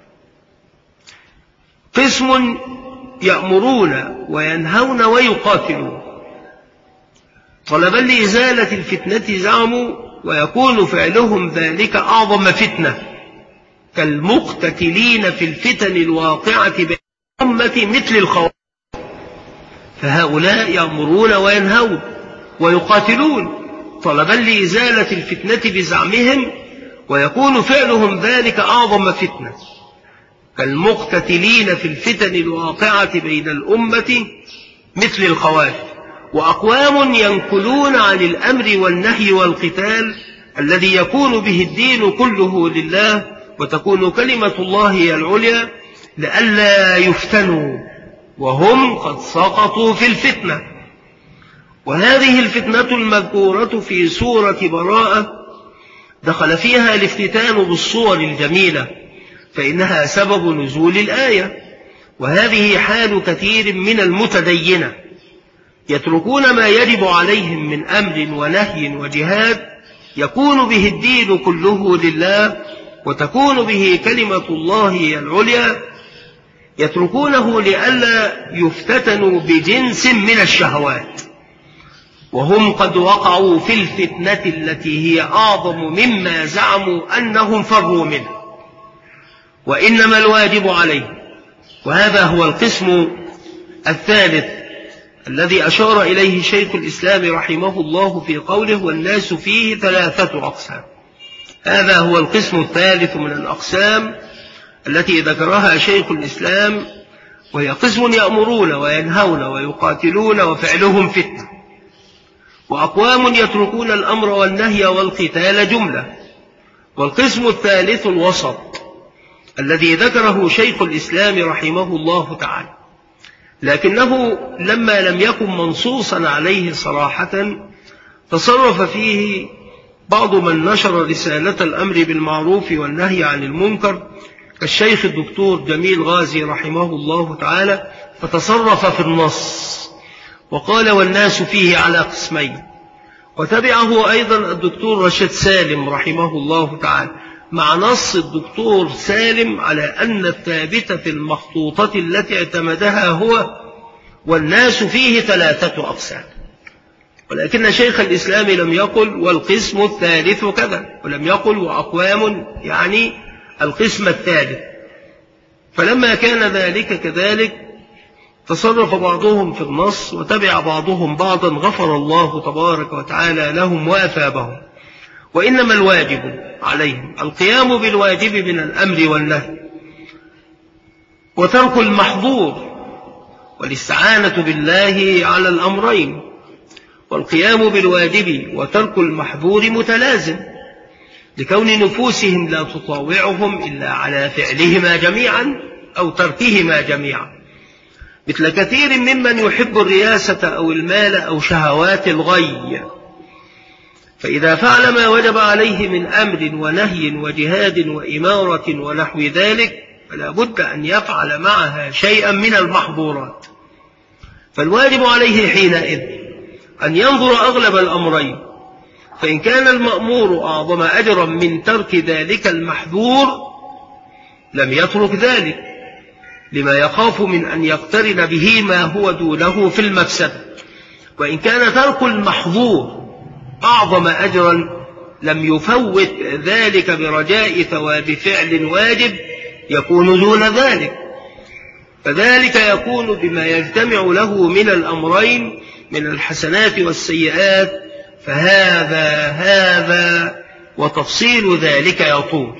قسم يأمرون وينهون ويقاتلون طلبا لإزالة الفتنة زعموا، ويكون فعلهم ذلك أعظم فتنة كالمقتتلين في الفتن الواقعة بين الأمة مثل الخوارج. فهؤلاء يأمرون وينهون ويقاتلون طلبا لإزالة الفتنة بزعمهم، ويكون فعلهم ذلك أعظم فتنة كالمقتتلين في الفتن الواقعة بين الأمة مثل الخوارج. وأقوام ينكلون عن الأمر والنهي والقتال الذي يكون به الدين كله لله وتكون كلمة الله هي العليا لئلا يفتنوا وهم قد سقطوا في الفتنة. وهذه الفتنة المذكورة في سورة براءة دخل فيها الافتتان بالصور الجميلة، فإنها سبب نزول الآية. وهذه حال كثير من المتدينة، يتركون ما يجب عليهم من أمر ونهي وجهاد يكون به الدين كله لله وتكون به كلمة الله العليا، يتركونه لئلا يفتتنوا بجنس من الشهوات، وهم قد وقعوا في الفتنة التي هي أعظم مما زعموا أنهم فروا منه. وإنما الواجب عليه، وهذا هو القسم الثالث الذي أشار إليه شيخ الإسلام رحمه الله في قوله والناس فيه ثلاثة أقسام. هذا هو القسم الثالث من الأقسام التي ذكرها شيخ الإسلام، وهي قسم يأمرون وينهون ويقاتلون وفعلهم فتنة، وأقوام يتركون الأمر والنهي والقتال جملة. والقسم الثالث الوسط الذي ذكره شيخ الإسلام رحمه الله تعالى، لكنه لما لم يكن منصوصا عليه صراحة تصرف فيه بعض من نشر رسالة الأمر بالمعروف والنهي عن المنكر كالشيخ الدكتور جميل غازي رحمه الله تعالى، فتصرف في النص وقال والناس فيه على قسمين. وتبعه أيضا الدكتور رشد سالم رحمه الله تعالى مع نص الدكتور سالم على أن الثابت في المخطوطة التي اعتمدها هو والناس فيه ثلاثة أقسام. ولكن شيخ الإسلام لم يقل والقسم الثالث كذا، ولم يقل وأقوام يعني القسم الثالث. فلما كان ذلك كذلك تصرف بعضهم في النص وتبع بعضهم بعضا، غفر الله تبارك وتعالى لهم وأثابهم. وإنما الواجب عليهم القيام بالواجب من الأمر والنهي وترك المحظور والاستعانة بالله على الأمرين. والقيام بالواجب وترك المحظور متلازم لكون نفوسهم لا تطاوعهم إلا على فعلهما جميعا أو تركهما جميعا، مثل كثير ممن يحب الرياسة أو المال أو شهوات الغي، فإذا فعل ما وجب عليه من أمر ونهي وجهاد وإمارة ونحو ذلك فلا بد أن يفعل معها شيئا من المحظورات. فالواجب عليه حينئذ أن ينظر أغلب الأمرين، فإن كان المأمور أعظم أجرا من ترك ذلك المحظور لم يترك ذلك لما يخاف من أن يقترن به ما هو دونه في المفسدة. وإن كان ترك المحظور أعظم أجرا لم يفوت ذلك برجاء ثواب فعل واجب يكون دون ذلك، فذلك يكون بما يجتمع له من الأمرين من الحسنات والسيئات، فهذا هذا وتفصيل ذلك يطول.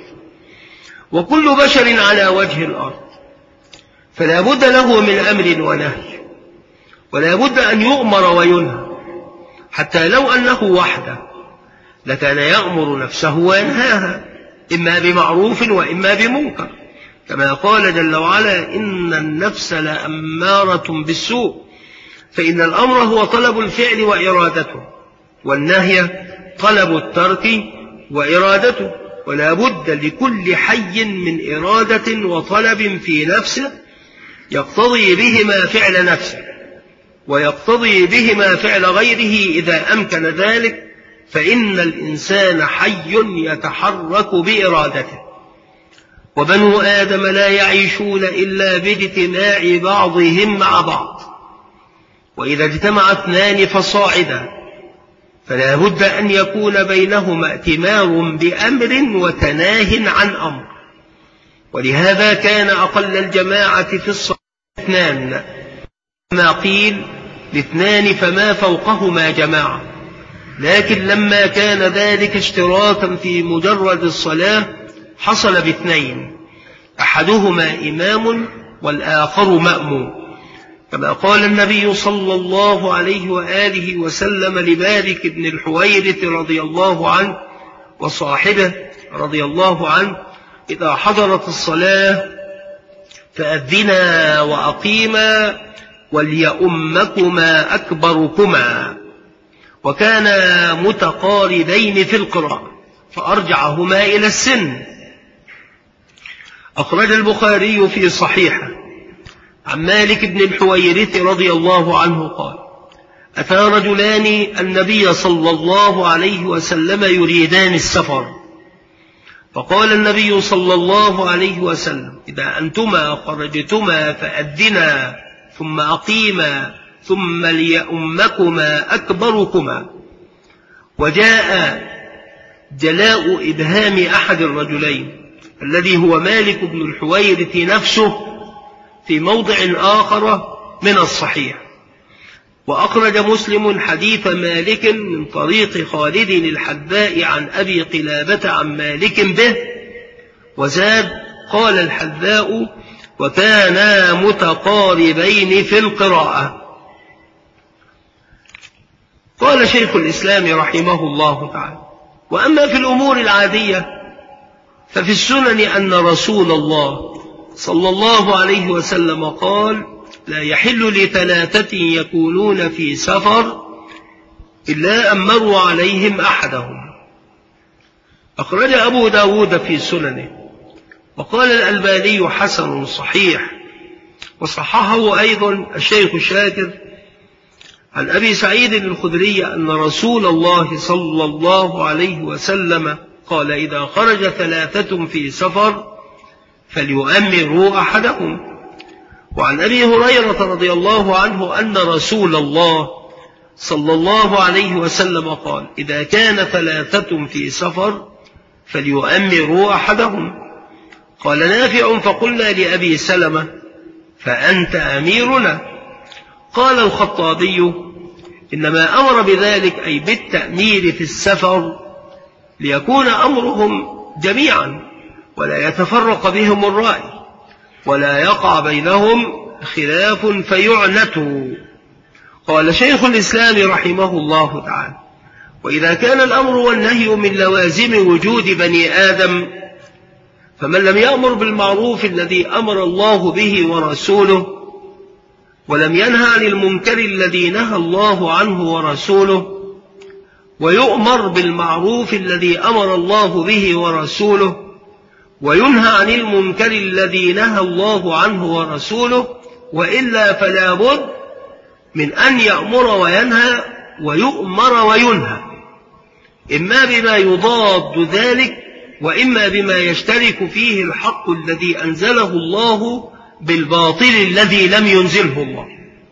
وكل بشر على وجه الأرض فلا بد له من أمر ونهي، ولا بد أن يؤمر وينهى، حتى لو أنه وحده لكان يأمر نفسه وينهاها، إما بمعروف وإما بمنكر، كما قال جل وعلا: إن النفس لأمارة بالسوء، فإن الأمر هو طلب الفعل وإرادته، والنهي طلب الترك وإرادته. ولا بد لكل حي من إرادة وطلب في نفسه يقتضي بهما فعل نفسه، ويقتضي بهما فعل غيره إذا أمكن ذلك، فإن الإنسان حي يتحرك بإرادته. وبنو آدم لا يعيشون إلا باجتماع بعضهم مع بعض، وإذا اجتمع اثنان فصاعدا فلا بد أن يكون بينهما ائتمار بأمر وتناه عن أمر. ولهذا كان أقل الجماعة في الصلاة اثنان، كما قيل: لاثنان فما فوقهما جماعة. لكن لما كان ذلك اشتراكا في مجرد الصلاة حصل باثنين، أحدهما إمام والآخر مأموم، كما قال النبي صلى الله عليه وآله وسلم لمالك بن الحويرث رضي الله عنه وصاحبه رضي الله عنه: إذا حضرت الصلاة فأذنا وأقيما وليؤمكما أكبركما. وكانا متقاربين في القراءة فأرجعهما إلى السن. أخرج البخاري في صحيحه عن مالك بن الحويرث رضي الله عنه قال: أتى رجلان النبي صلى الله عليه وسلم يريدان السفر، فقال النبي صلى الله عليه وسلم: إذا أنتما خرجتما فأذنا ثم أقيما ثم ليؤمكما أكبركما. وجاء جلاء إبهام أحد الرجلين الذي هو مالك بن الحويرث نفسه في موضع آخر من الصحيح. وأخرج مسلم حديث مالك من طريق خالد الحذاء عن أبي قلابة عن مالك به، وزاد: قال الحذاء: وكانا متقاربين في القراءة. قال شيخ الإسلام رحمه الله تعالى: وأما في الأمور العادية ففي السنن أن رسول الله صلى الله عليه وسلم قال: لا يحل لثلاثة يكونون في سفر إلا أمروا عليهم أحدهم. أخرج أبو داود في سننه، وقال الألباني حسن صحيح، وصححه أيضا الشيخ شاكر عن أبي سعيد الخدري أن رسول الله صلى الله عليه وسلم قال: إذا خرج ثلاثة في سفر فليؤمروا أحدهم. وعن أبي هريرة رضي الله عنه أن رسول الله صلى الله عليه وسلم قال: إذا كان ثلاثة في سفر فليؤمروا أحدهم. قال نافع: فقلنا لأبي سلمة: فأنت أميرنا. قال الخطابي: إنما أمر بذلك أي بالتأمير في السفر ليكون أمرهم جميعا ولا يتفرق بهم الرأي ولا يقع بينهم خلاف فيعنتوا. قال شيخ الإسلام رحمه الله تعالى: وإذا كان الأمر والنهي من لوازم وجود بني آدم، فمن لم يأمر بالمعروف الذي أمر الله به ورسوله، ولم ينهى عن المنكر الذي نهى الله عنه ورسوله، ويؤمر بالمعروف الذي أمر الله به ورسوله، وينهى عن المنكر الذي نهى الله عنه ورسوله، وإلا فلا بد من أن يأمر وينهى ويؤمر وينهى، إما بما يضاد ذلك وإما بما يشترك فيه الحق الذي أنزله الله بالباطل الذي لم ينزله الله.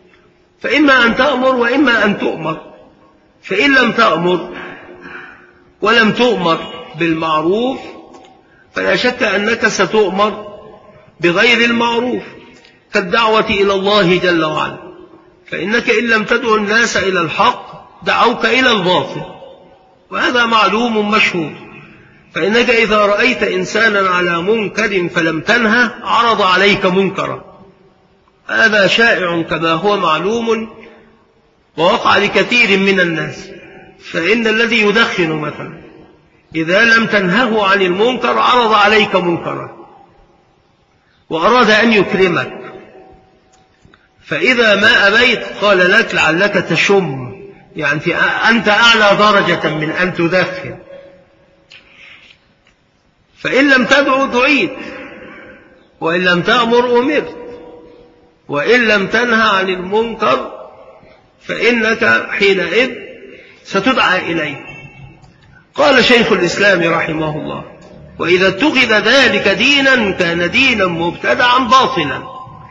فإما أن تأمر وإما أن تؤمر، فإن لم تأمر ولم تؤمر بالمعروف فلا شك أنك ستؤمر بغير المعروف كالدعوة إلى الله جل وعلا، فإنك إن لم تدعو الناس إلى الحق دعوك إلى الباطل، وهذا معلوم مشهور. فإنك إذا رأيت إنسانا على منكر فلم تنهى عرض عليك منكرا، هذا شائع كما هو معلوم ووقع لكثير من الناس. فإن الذي يدخن مثلا إذا لم تنهه عن المنكر عرض عليك منكرا وأراد أن يكرمك، فإذا ما أبيت قال لك لعلك تشم، يعني أنت أعلى درجة من أن تدخن. فإن لم تدعو دعيت، وإن لم تأمر أمرت، وإن لم تنهى عن المنكر فإنك حينئذ ستدعى إليه. قال شيخ الإسلام رحمه الله: وإذا اتخذ ذلك دينا كان دينا مبتدعا باطلا.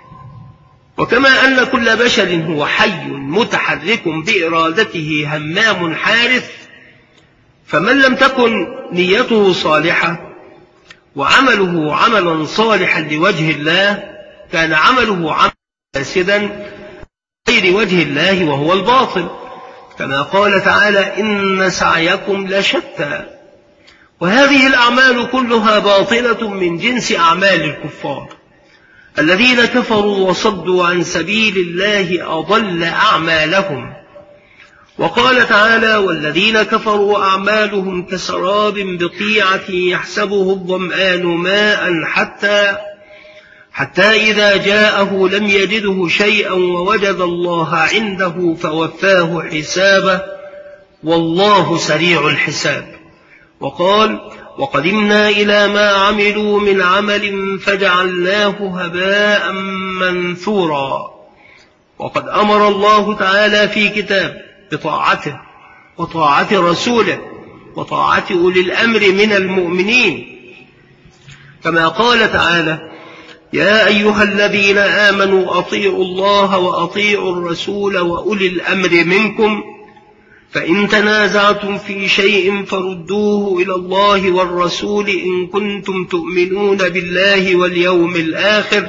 وكما أن كل بشر هو حي متحرك بإرادته همام حارث، فمن لم تكن نيته صالحة وعمله عملا صالحا لوجه الله كان عمله عملا فاسدا غير وجه الله وهو الباطل، كما قال تعالى: إن سعيكم لشتى. وهذه الأعمال كلها باطلة من جنس أعمال الكفار الذين كفروا وصدوا عن سبيل الله أضل أعمالهم. وقال تعالى: والذين كفروا أعمالهم كسراب بقيعة يحسبه الظمآن ماء حتى حتى إذا جاءه لم يجده شيئا ووجد الله عنده فوفاه حسابه والله سريع الحساب. وقال: وقدمنا إلى ما عملوا من عمل فجعلناه هباء منثورا. وقد أمر الله تعالى في كتاب بطاعته وطاعة رسوله وطاعة أولي الأمر من المؤمنين، كما قال تعالى: يا أيها الذين آمنوا أطيعوا الله وأطيعوا الرسول وأولي الأمر منكم، فإن تنازعتم في شيء فردوه إلى الله والرسول إن كنتم تؤمنون بالله واليوم الآخر،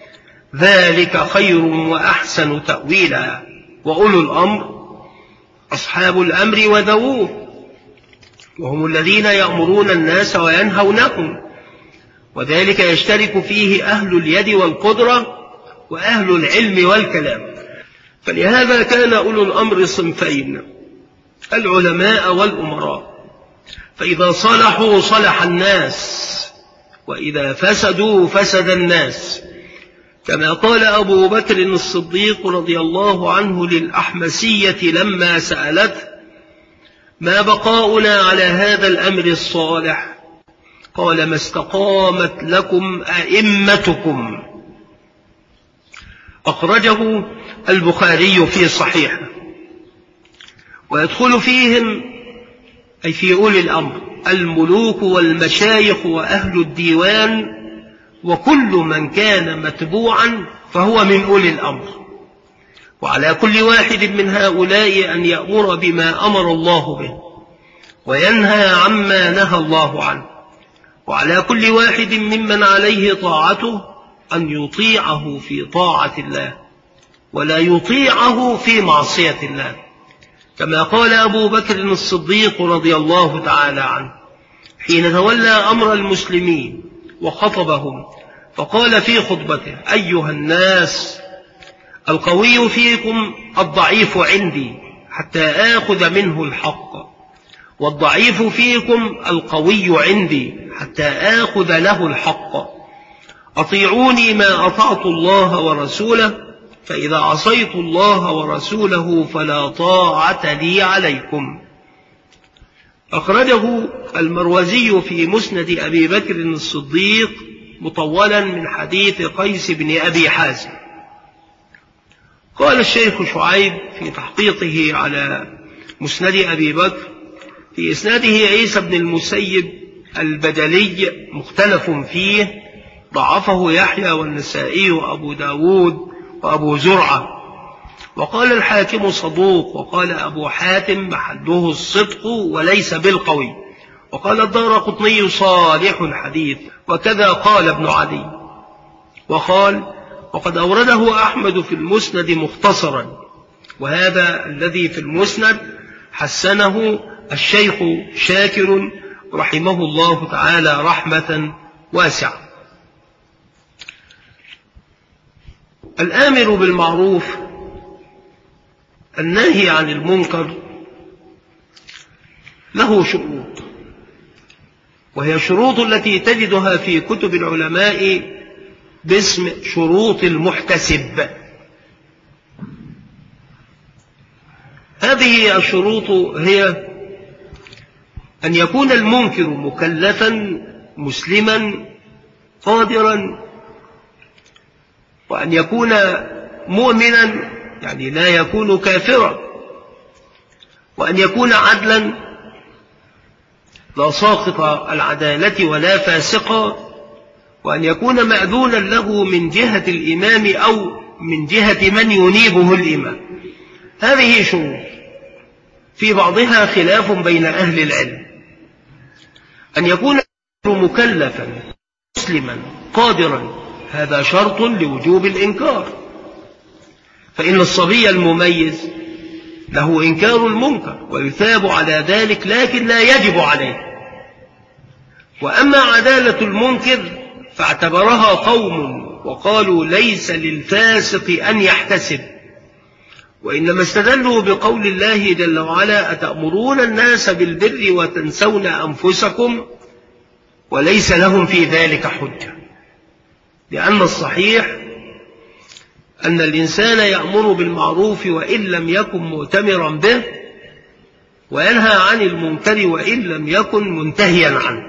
ذلك خير وأحسن تأويلا. وأولو الأمر أصحاب الأمر وذووه، وهم الذين يأمرون الناس وينهونهم، وذلك يشترك فيه أهل اليد والقدرة وأهل العلم والكلام. فلهذا كان أولو الأمر صنفين: العلماء والأمراء، فإذا صلحوا صلح الناس، وإذا فسدوا فسد الناس، كما قال أبو بكر الصديق رضي الله عنه للأحمسية لما سألته: ما بقاؤنا على هذا الأمر الصالح؟ قال: ما استقامت لكم أئمتكم. أخرجه البخاري في صحيحه. ويدخل فيهم أي في أولي الأمر الملوك والمشايخ وأهل الديوان، وكل من كان متبوعا فهو من أولي الأمر. وعلى كل واحد من هؤلاء أن يأمر بما أمر الله به وينهى عما نهى الله عنه، وعلى كل واحد ممن عليه طاعته أن يطيعه في طاعة الله ولا يطيعه في معصية الله، كما قال أبو بكر الصديق رضي الله تعالى عنه حين تولى أمر المسلمين وخطبهم، فقال في خطبته: أيها الناس، القوي فيكم الضعيف عندي حتى آخذ منه الحق، والضعيف فيكم القوي عندي حتى آخذ له الحق. أطيعوني ما أطعت الله ورسوله، فإذا عصيت الله ورسوله فلا طاعة لي عليكم. أخرجه المروزي في مسند أبي بكر الصديق مطولا من حديث قيس بن أبي حازم. قال الشيخ شعيب في تحقيقه على مسند أبي بكر: في إسناده عيسى بن المسيب البدلي مختلف فيه، ضعفه يحيى والنسائي وأبو داود وأبو زرعة. وقال الحاكم صدوق، وقال أبو حاتم محله الصدق وليس بالقوي، وقال الدارقطني صالح الحديث، وكذا قال ابن عدي. وقال وقد أورده أحمد في المسند مختصرا، وهذا الذي في المسند حسنه الشيخ شاكر رحمه الله تعالى رحمة واسعة. الآمر بالمعروف الناهي عن المنكر له شروط، وهي الشروط التي تجدها في كتب العلماء باسم شروط المحتسب. هذه الشروط هي أن يكون المنكر مكلفا مسلما قادرا، وأن يكون مؤمنا يعني لا يكون كافرا، وأن يكون عدلا لا ساقط العدالة ولا فاسقا، وأن يكون مأذونا له من جهة الإمام أو من جهة من ينيبه الإمام. هذه شروط في بعضها خلاف بين أهل العلم. أن يكون مكلفا مسلما قادرا هذا شرط لوجوب الإنكار، فإن الصبي المميز له إنكار المنكر ويثاب على ذلك، لكن لا يجب عليه. وأما عدالة المنكر فاعتبرها قوم وقالوا ليس للفاسق أن يحتسب، وإنما استدلوا بقول الله جل وعلا أتأمرون الناس بالبر وتنسون أنفسكم وليس لهم في ذلك حجة، لأن الصحيح أن الإنسان يأمر بالمعروف وإن لم يكن مؤتمرا به، وينهى عن المنكر وإن لم يكن منتهيا عنه.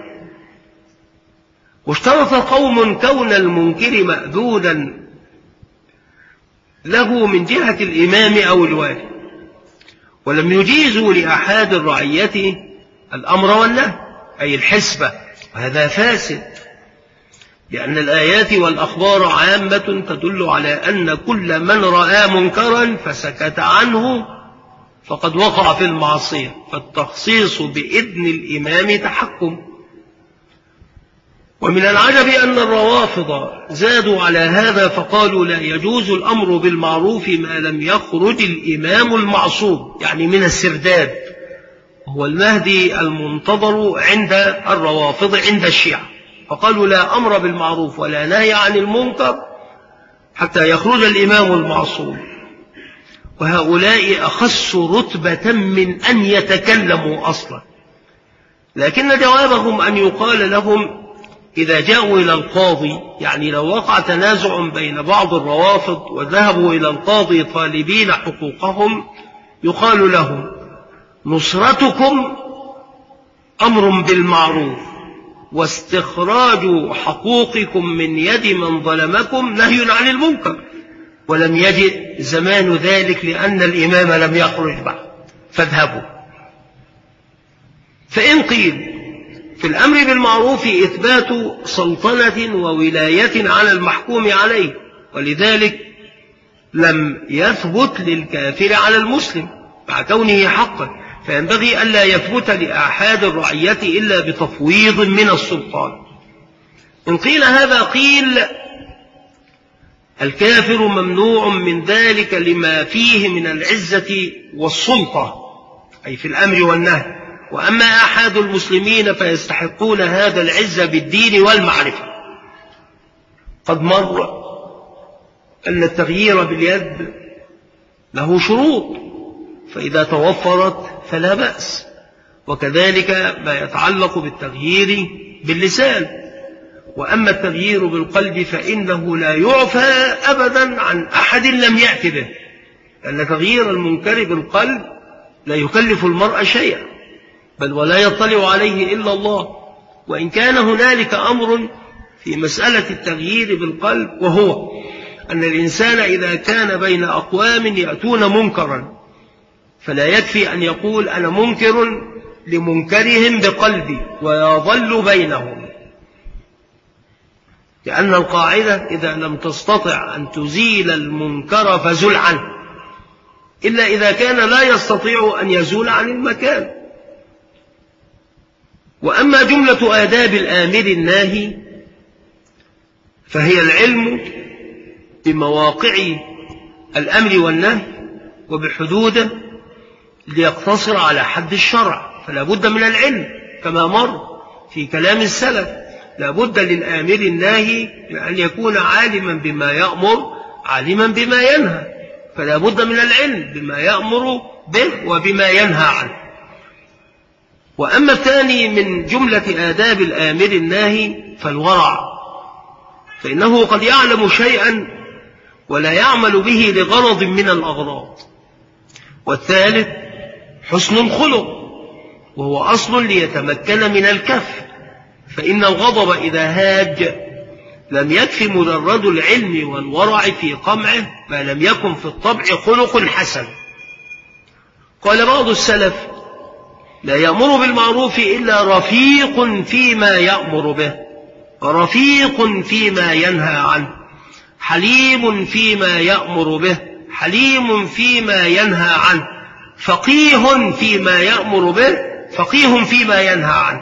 واشترط قوم كون المنكر مأذونا له من جهة الإمام أو الوالي، ولم يجيزوا لأحد الرعية الأمر والنهي أي الحسبة، وهذا فاسد، لأن الآيات والأخبار عامة تدل على أن كل من رأى منكرا فسكت عنه فقد وقع في المعصية، فالتخصيص بإذن الإمام تحكم. ومن العجب أن الروافض زادوا على هذا فقالوا لا يجوز الأمر بالمعروف ما لم يخرج الإمام المعصوم، يعني من السرداب، وهو المهدي المنتظر عند الروافض عند الشيعة، فقالوا لا أمر بالمعروف ولا نهي عن المنكر حتى يخرج الإمام المعصوم، وهؤلاء أخص رتبة من أن يتكلموا أصلا. لكن جوابهم أن يقال لهم إذا جاءوا إلى القاضي، يعني لو وقع تنازع بين بعض الروافض وذهبوا إلى القاضي طالبين حقوقهم، يقال لهم نصرتكم أمر بالمعروف، واستخراج حقوقكم من يد من ظلمكم نهي عن المنكر، ولم يجئ زمان ذلك لأن الإمام لم يخرج بعد، فاذهبوا. فإن قيل في الأمر بالمعروف إثبات سلطنة وولاية على المحكوم عليه، ولذلك لم يثبت للكافر على المسلم مع كونه حقا، فينبغي ألا يثبت لأحد الرعية إلا بتفويض من السلطان. إن قيل هذا قيل الكافر ممنوع من ذلك لما فيه من العزة والسلطة أي في الأمر والنهي، وأما أحد المسلمين فيستحقون هذا العزة بالدين والمعرفة. قد مر أن التغيير باليد له شروط، فإذا توفرت فلا بأس، وكذلك ما يتعلق بالتغيير باللسان. وأما التغيير بالقلب فإنه لا يعفى أبدا عن أحد لم يأت به، لأن تغيير المنكر بالقلب لا يكلف المرء شيئا، بل ولا يطلع عليه إلا الله. وإن كان هنالك أمر في مسألة التغيير بالقلب، وهو أن الإنسان إذا كان بين أقوام يأتون منكرا فلا يكفي أن يقول أنا منكر لمنكرهم بقلبي ويظل بينهم، لأن القاعدة إذا لم تستطع أن تزيل المنكر فزل عنه، إلا إذا كان لا يستطيع أن يزول عن المكان. وأما جملة آداب الآمر الناهي فهي العلم بمواقع الأمر والنهي وبحدوده ليقتصر على حد الشرع، فلا بد من العلم كما مر في كلام السلف. لا بد للآمر الناهي أن يكون عالما بما يأمر عالما بما ينهى، فلا بد من العلم بما يأمر به وبما ينهى عنه. وأما الثاني من جملة آداب الآمر الناهي فالورع، فإنه قد يعلم شيئا ولا يعمل به لغرض من الأغراض. والثالث حسن الخلق، وهو أصل ليتمكن من الكف، فإن الغضب إذا هاج لم يكف مجرد العلم والورع في قمعه ما لم يكن في الطبع خلق حسن. قال بعض السلف: لا يأمر بالمعروف إلا رفيق فيما يأمر به، رفيق فيما ينهى عنه، حليم فيما يأمر به، حليم فيما ينهى عنه، فقيه فيما يأمر به، فقيه فيما ينهى عنه.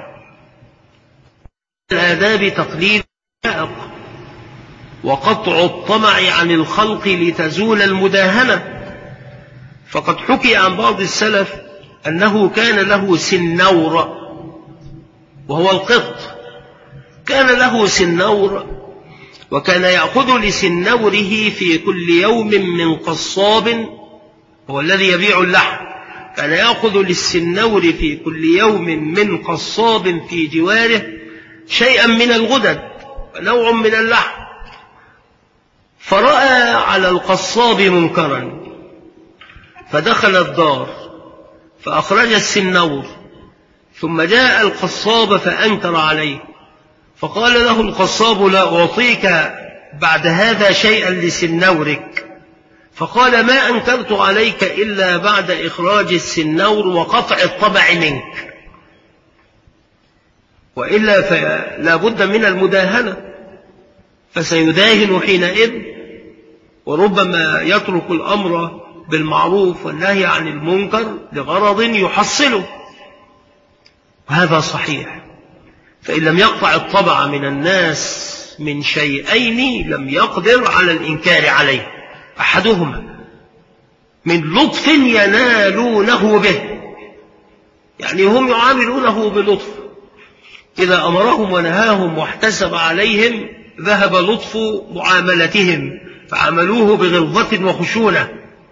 الآداب تقليل الشائق وقطع الطمع عن الخلق لتزول المداهنة. فقد حكي عن بعض السلف أنه كان له سنور، وهو القط، كان له سنور، وكان يأخذ لسنوره في كل يوم من قصاب، هو الذي يبيع اللحم، كان يأخذ للسنور في كل يوم من قصاب في جواره شيئا من الغدد ونوع من اللحم. فرأى على القصاب منكرا فدخل الدار فأخرج السنور، ثم جاء القصاب فأنكر عليه، فقال له القصاب: لا أعطيك بعد هذا شيئا لسنورك. فقال: ما أنكرت عليك إلا بعد إخراج السنور وقطع الطبع منك، وإلا فلا بد من المداهنة، فسيداهن حينئذ، وربما يترك الأمر بالمعروف والنهي عن المنكر لغرض يحصله، وهذا صحيح. فإن لم يقطع الطبع من الناس من شيئين لم يقدر على الإنكار عليه: أحدهما من لطف ينالونه به، يعني هم يعاملونه بلطف، إذا أمرهم ونهاهم واحتسب عليهم ذهب لطف معاملتهم فعملوه بغلظة وخشونة.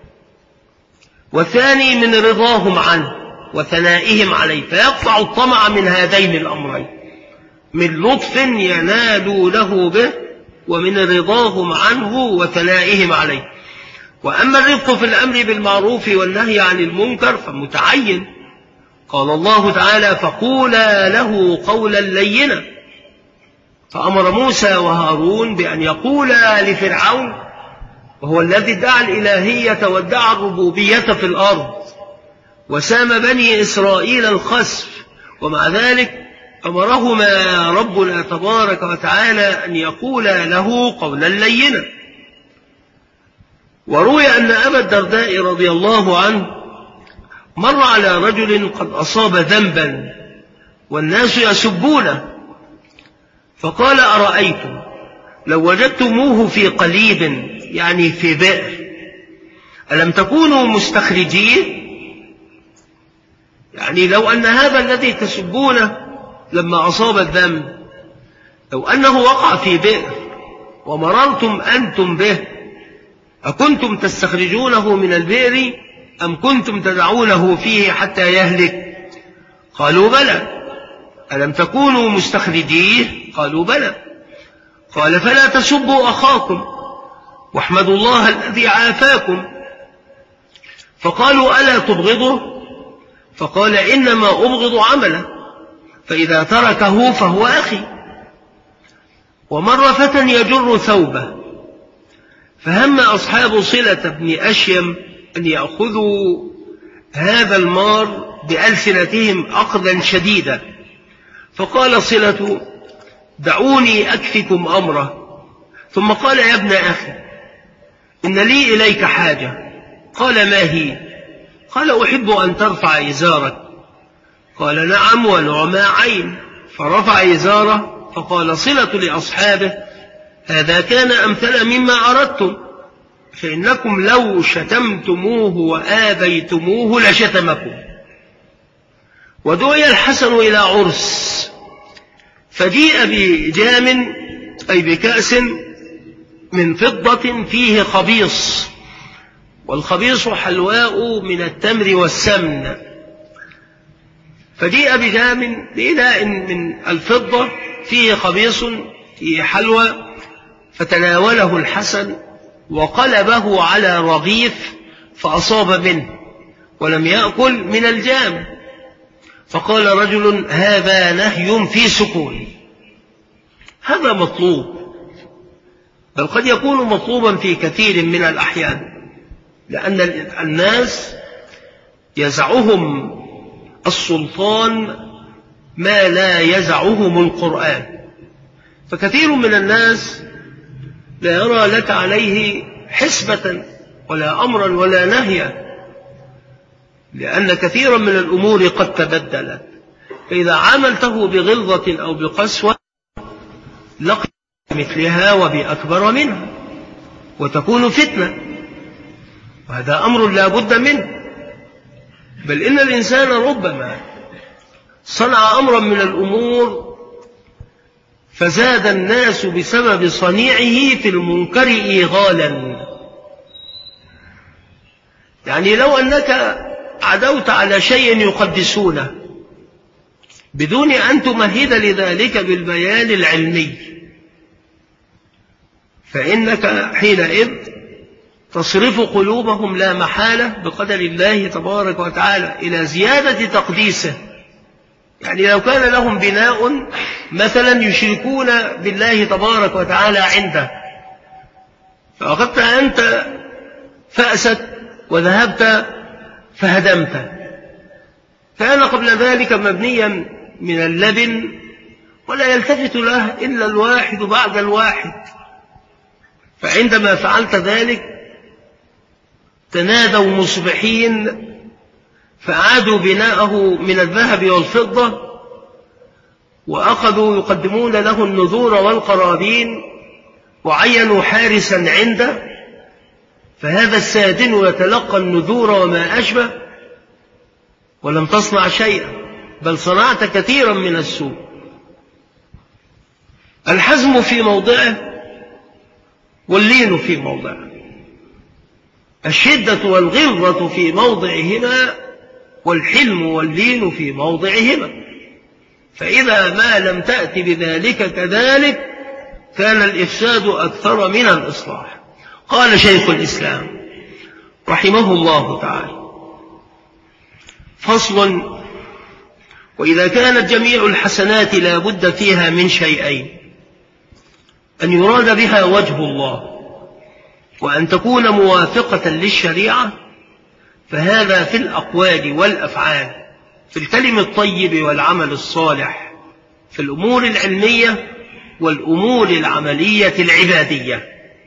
والثاني من رضاهم عنه وثنائهم عليه، فيقطع الطمع من هذين الأمرين: من لطف ينالونه به ومن رضاهم عنه وثنائهم عليه. وأما الرفق في الأمر بالمعروف والنهي عن المنكر فمتعين، قال الله تعالى: فقولا له قولا لينا. فأمر موسى وهارون بأن يقولا لفرعون، وهو الذي ادعى الإلهية وادعى الربوبية في الأرض وسام بني إسرائيل الخسف، ومع ذلك أمرهما ربنا تبارك وتعالى أن يقولا له قولا لينا. وروي أن أبا الدرداء رضي الله عنه مر على رجل قد أصاب ذنبا والناس يسبونه، فقال: أرأيتم لو وجدتموه في قليب، يعني في بئر، ألم تكونوا مستخرجيه؟ يعني لو أن هذا الذي تسبونه لما أصاب الذنب لو أنه وقع في بئر ومررتم أنتم به، أكنتم تستخرجونه من البئر أم كنتم تدعونه فيه حتى يهلك؟ قالوا: بلى. ألم تكونوا مستخرجيه؟ قالوا: بلى. قال: فلا تسبوا أخاكم واحمدوا الله الذي عافاكم. فقالوا: ألا تبغضه؟ فقال: إنما أبغض عمله، فإذا تركه فهو أخي. ومر فتى يجر ثوبه، فهم أصحاب صلة بن أشيم أن يأخذوا هذا المار بألسنتهم أخذا شديدا، فقال صلة: دعوني أكفكم أمره. ثم قال: يا ابن أخي، إن لي إليك حاجة. قال: ما هي؟ قال: أحب أن ترفع إزارك. قال نعم ونعما عين. فرفع إزاره فقال صلة لأصحابه هذا كان أمثل مما أردتم، فإنكم لو شتمتموه وآبيتموه لشتمكم. ودعي الحسن إلى عرس، فجيء بجام أي بكأس من فضة فيه خبيص، والخبيص حلواء من التمر والسمن. فجيء بجام بإناء من الفضة فيه خبيص فيه حلوى، فتناوله الحسن وقلبه على رغيف فأصاب منه ولم يأكل من الجام. فقال رجل هذا نهي في سكون. هذا مطلوب، بل قد يكون مطلوبا في كثير من الأحيان، لأن الناس يزعهم السلطان ما لا يزعهم القرآن. فكثير من الناس لا يرى لك عليه حسبة ولا أمرا ولا نهيا، لأن كثيرا من الأمور قد تبدلت. فإذا عاملته بغلظة أو بقسوة لقي مثلها وبأكبر منها وتكون فتنة، وهذا أمر لا بد منه. بل إن الإنسان ربما صنع أمرا من الأمور فزاد الناس بسبب صنيعه في المنكر إيغالا. يعني لو أنك عدوت على شيء يقدسونه بدون أن تمهد لذلك بالبيان العلمي، فإنك حينئذ تصرف قلوبهم لا محالة بقدر الله تبارك وتعالى إلى زيادة تقديسه. يعني لو كان لهم بناء مثلا يشركون بالله تبارك وتعالى عنده، فأخذت أنت فأست وذهبت فهدمت. كان قبل ذلك مبنيا من اللبن ولا يلتفت له إلا الواحد بعد الواحد، فعندما فعلت ذلك تنادوا مصبحين فأعادوا بناءه من الذهب والفضة، وأخذوا يقدمون له النذور والقرابين، وعينوا حارسا عنده، فهذا السادن يتلقى النذور وما أشبه، ولم تصنع شيئا، بل صنعت كثيرا من السوء. الحزم في موضعه واللين في موضعه، الشدة والغلظة في موضعهما، والحلم واللين في موضعهما. فإذا ما لم تأتي بذلك كذلك كان الإفساد أكثر من الإصلاح. قال شيخ الإسلام رحمه الله تعالى: فصل: وإذا كانت جميع الحسنات لا بد فيها من شيئين: أن يراد بها وجه الله، وأن تكون موافقة للشريعة، فهذا في الأقوال والأفعال، في الكلم الطيب والعمل الصالح، في الأمور العلمية والأمور العملية العبادية.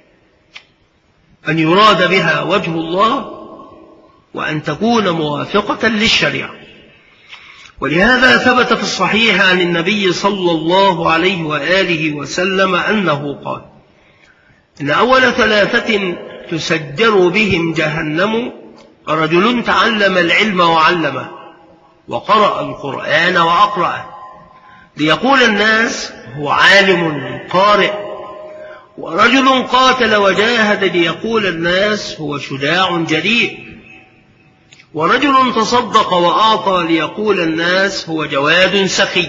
أن يراد بها وجه الله، وأن تكون موافقة للشريعة. ولهذا ثبت في الصحيح عن النبي صلى الله عليه وآله وسلم أنه قال: إن أول ثلاثة تسجر بهم جهنم رجل تعلم العلم وعلمه، وقرأ القرآن وأقرأه، ليقول الناس هو عالم قارئ، ورجل قاتل وجاهد ليقول الناس هو شجاع جريء، ورجل تصدق وأعطى ليقول الناس هو جواد سخي.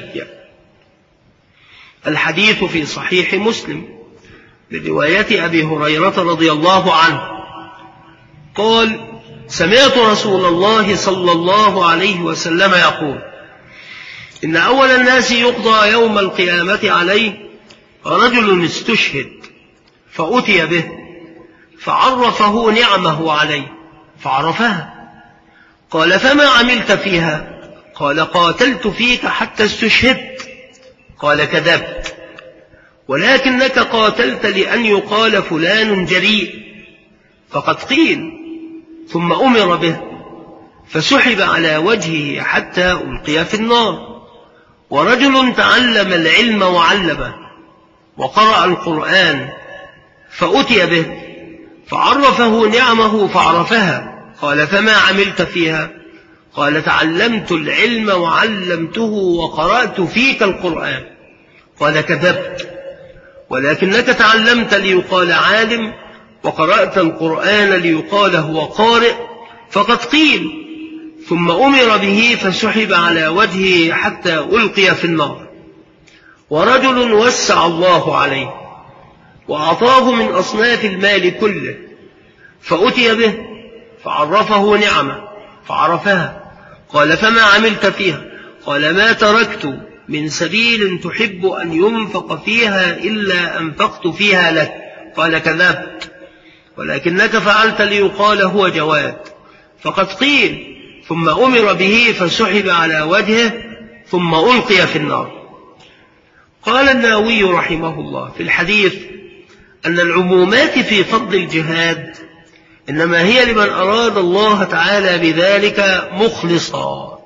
الحديث في صحيح مسلم برواية أبي هريرة رضي الله عنه قال: سمعت رسول الله صلى الله عليه وسلم يقول: إن أول الناس يقضى يوم القيامة عليه رجل استشهد، فأتي به فعرفه نعمه عليه فعرفها، قال: فما عملت فيها؟ قال: قاتلت فيك حتى استشهدت. قال: كذبت، ولكنك قاتلت لأن يقال فلان جريء، فقد قيل. ثم أمر به فسحب على وجهه حتى ألقي في النار. ورجل تعلم العلم وعلمه وقرأ القرآن فأتي به فعرفه نعمه فعرفها، قال فما عملت فيها؟ قال تعلمت العلم وعلمته وقرأت فيك القرآن. قال كذبت، ولكنك تعلمت ليقال عالم وقرأت القرآن ليقال هو قارئ. فقد قيل ثم أمر به فسحب على وجهه حتى ألقي في النار. ورجل وسع الله عليه وأعطاه من أصناف المال كله فأتي به فعرفه نعمه فعرفها، قال فما عملت فيها؟ قال ما تركت من سبيل تحب أن ينفق فيها إلا أنفقت فيها لك. قال كذبت، ولكنك فعلت ليقال هو جواد. فقد قيل ثم أمر به فسحب على وجهه ثم ألقي في النار. قال النووي رحمه الله في الحديث أن العمومات في فضل الجهاد إنما هي لمن أراد الله تعالى بذلك مخلصا.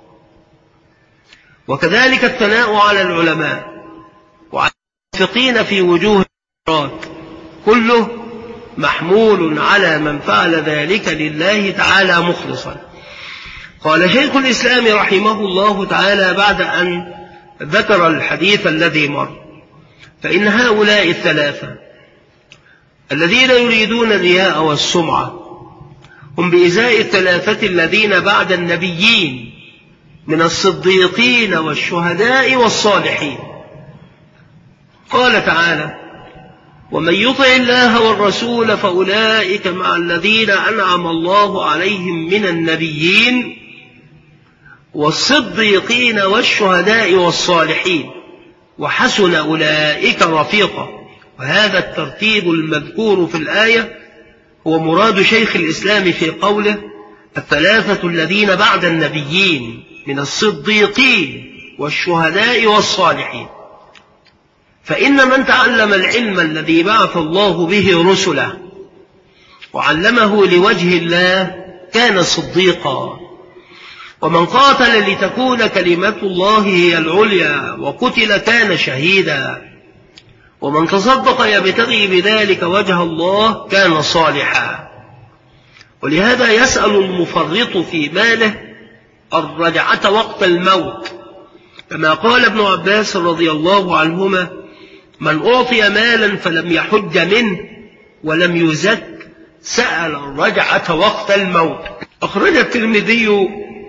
وكذلك الثناء على العلماء وعلى المنفقين في وجوه الخيرات كله محمول على من فعل ذلك لله تعالى مخلصا. قال شيخ الإسلام رحمه الله تعالى بعد أن ذكر الحديث الذي مر: فإن هؤلاء الثلاثة الذين يريدون الرياء والسمعة هم بإزاء الثلاثة الذين بعد النبيين من الصديقين والشهداء والصالحين. قال تعالى: ومن يطع الله والرسول فأولئك مع الذين أنعم الله عليهم من النبيين والصديقين والشهداء والصالحين وحسن أولئك رفيقا. وهذا الترتيب المذكور في الآية هو مراد شيخ الإسلام في قوله: الثلاثة الذين بعد النبيين من الصديقين والشهداء والصالحين. فإن من تعلم العلم الذي بعث الله به رسله وعلمه لوجه الله كان صديقا، ومن قاتل لتكون كلمة الله هي العليا وقتل كان شهيدا، ومن تصدق يبتغي بذلك وجه الله كان صالحا. ولهذا يسأل المفرط في ماله الرجعة وقت الموت، كما قال ابن عباس رضي الله عنهما: من أعطي مالا فلم يحج منه ولم يزك سأل الرجعة وقت الموت. أخرج الترمذي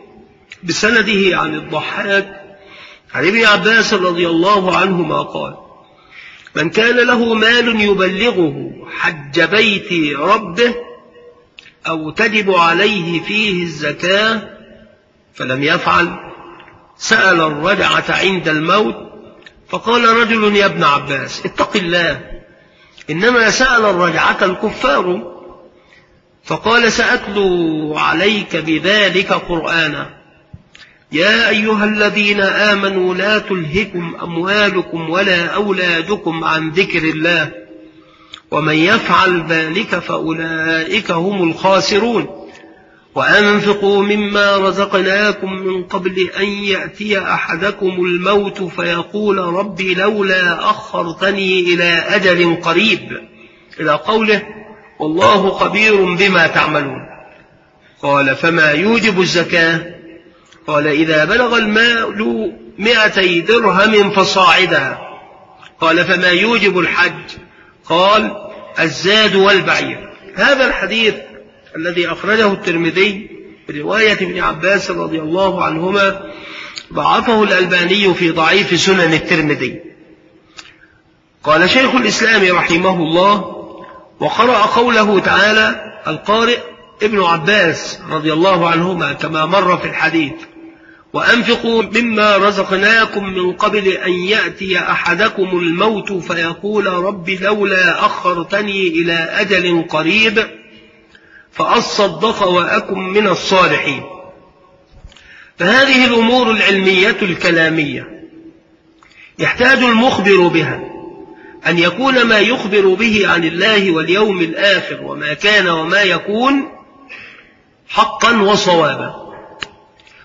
بسنده عن الضحاك عن ابن عباس رضي الله عنهما قال: من كان له مال يبلغه حج بيت ربه أو تجب عليه فيه الزكاة فلم يفعل سأل الرجعة عند الموت. فقال رجل: يا ابن عباس اتق الله، إنما سأل الرجعة الكفار. فقال: سأتلو عليك بذلك قرآنا: يا أيها الذين آمنوا لا تلهكم أموالكم ولا أولادكم عن ذكر الله ومن يفعل ذلك فأولئك هم الخاسرون. وأنفقوا مما رزقناكم من قبل أن يأتي أحدكم الموت فيقول ربي لولا أخرتني إلى أجل قريب، إلى قوله والله خبير بما تعملون. قال: فما يوجب الزكاة؟ قال: إذا بلغ المال مئتي درهم فصاعدا. قال: فما يوجب الحج؟ قال: الزاد والبعير. هذا الحديث الذي أخرجه الترمذي برواية ابن عباس رضي الله عنهما ضعفه الألباني في ضعيف سنن الترمذي. قال شيخ الإسلام رحمه الله: وقرأ قوله تعالى القارئ ابن عباس رضي الله عنهما كما مر في الحديث: وأنفقوا مما رزقناكم من قبل أن يأتي أحدكم الموت فيقول رب لولا أخرتني إلى أجل قريب فأصدق وأكن من الصالحين. فهذه الأمور العلمية الكلامية يحتاج المخبر بها أن يكون ما يخبر به عن الله واليوم الآخر وما كان وما يكون حقا وصوابا.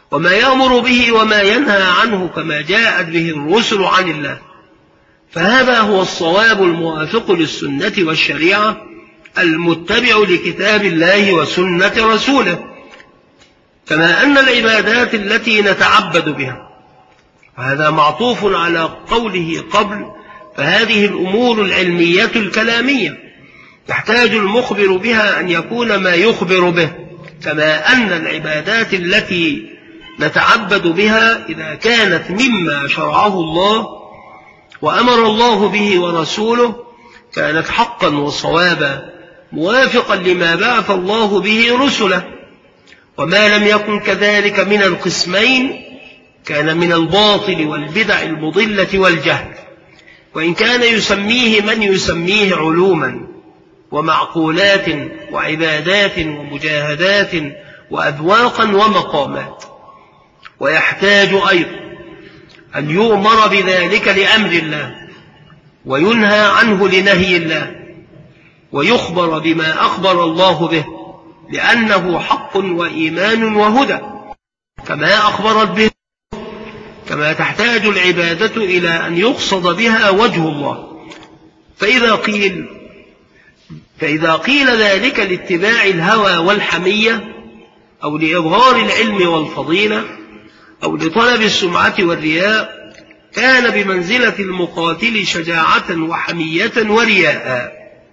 وما يأمر به وما ينهى عنه كما جاءت به الرسل عن الله، فهذا هو الصواب الموافق للسنة والشريعة المتبع لكتاب الله وسنة رسوله، كما أن العبادات التي نتعبد بها، وهذا معطوف على قوله قبل، فهذه الأمور العلمية الكلامية يحتاج المخبر بها أن يكون ما يخبر به، كما أن العبادات التي نتعبد بها إذا كانت مما شرعه الله وأمر الله به ورسوله كانت حقا وصوابا موافقا لما بعث الله به رسله، وما لم يكن كذلك من القسمين كان من الباطل والبدع المضلة والجهل، وإن كان يسميه من يسميه علوما ومعقولات وعبادات ومجاهدات وأذواقا ومقامات. ويحتاج أيضا أن يؤمر بذلك لأمر الله وينهى عنه لنهي الله، ويخبر بما أخبر الله به لأنه حق وإيمان وهدى كما أخبرت به، كما تحتاج العبادة إلى أن يقصد بها وجه الله. فإذا قيل فإذا قيل ذلك لاتباع الهوى والحمية أو لإظهار العلم والفضيلة أو لطلب السمعة والرياء كان بمنزلة المقاتل شجاعة وحمية ورياء.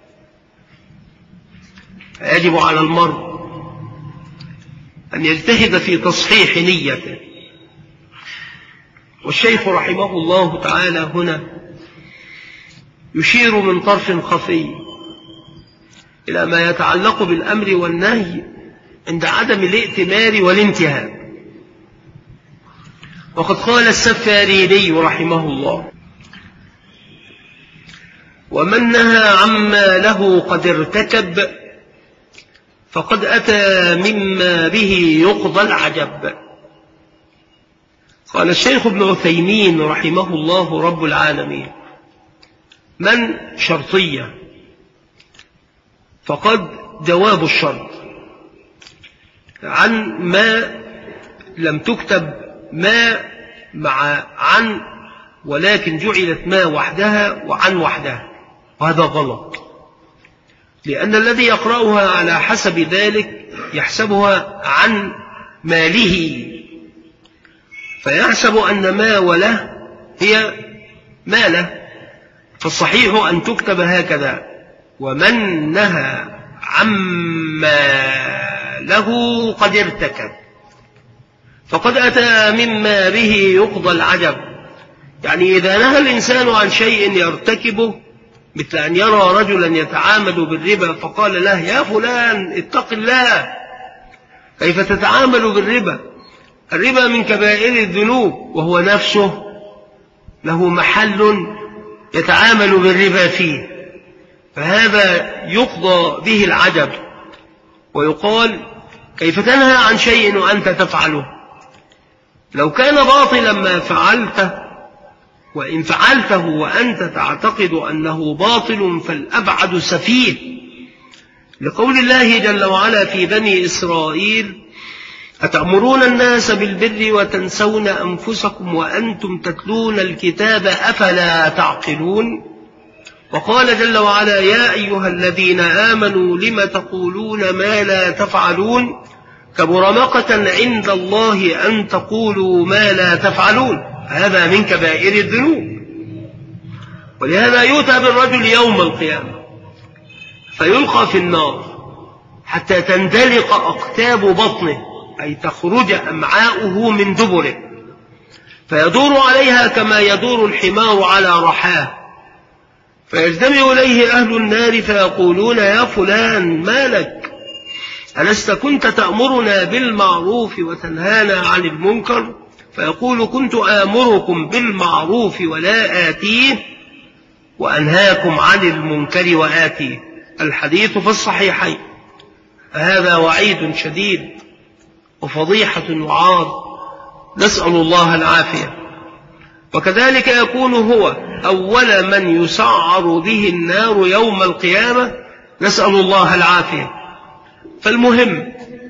يجب على المرء أن يجتهد في تصحيح نيته. والشيخ رحمه الله تعالى هنا يشير من طرف خفي إلى ما يتعلق بالأمر والنهي عند عدم الائتمار والانتهاء. وقد قال السفاريني رحمه الله: ومن نهى عما له قد ارتكب فقد أتى مما به يقضى العجب. قال الشيخ ابن عثيمين رحمه الله رب العالمين: من شرطية، فقد جواب الشرط عن ما لم تكتب ما مع عن، ولكن جعلت ما وحدها وعن وحدها، وهذا غلط، لأن الذي يقرأها على حسب ذلك يحسبها عن ماله، فيحسب أن ما وله هي ماله، فالصحيح أن تكتب هكذا: ومن نهى عما له قد ارتكب فقد أتى مما به يقضى العجب. يعني إذا نهى الإنسان عن شيء يرتكبه، مثل أن يرى رجلا يتعامل بالربا فقال له: يا فلان اتق الله، كيف تتعامل بالربا؟ الربا من كبائر الذنوب، وهو نفسه له محل يتعامل بالربا فيه، فهذا يقضى به العجب. ويقال: كيف تنهى عن شيء وأنت تفعله؟ لو كان باطلا ما فعلته، وإن فعلته وأنت تعتقد أنه باطل فالأبعد سفيه، لقول الله جل وعلا في بني إسرائيل: أتأمرون الناس بالبر وتنسون أنفسكم وأنتم تتلون الكتاب أفلا تعقلون. وقال جل وعلا: يا أيها الذين آمنوا لم تقولون ما لا تفعلون كبر مقتا عند الله أن تقولوا ما لا تفعلون. هذا من كبائر الذنوب. ولهذا يؤتى بالرجل يوم القيامة فيلقى في النار حتى تندلق أقتاب بطنه، أي تخرج أمعاؤه من دبره، فيدور عليها كما يدور الحمار على رحاه، فيجتمع إليه أهل النار فيقولون: يا فلان ما لك؟ ألست كنت تأمرنا بالمعروف وتنهانا عن المنكر؟ فيقول: كنت آمركم بالمعروف ولا آتيه وأنهاكم عن المنكر وآتيه. الحديث في الصحيحين. هذا وعيد شديد وفضيحة وعار، نسأل الله العافية. وكذلك يكون هو أول من يسعر به النار يوم القيامة، نسأل الله العافية. فالمهم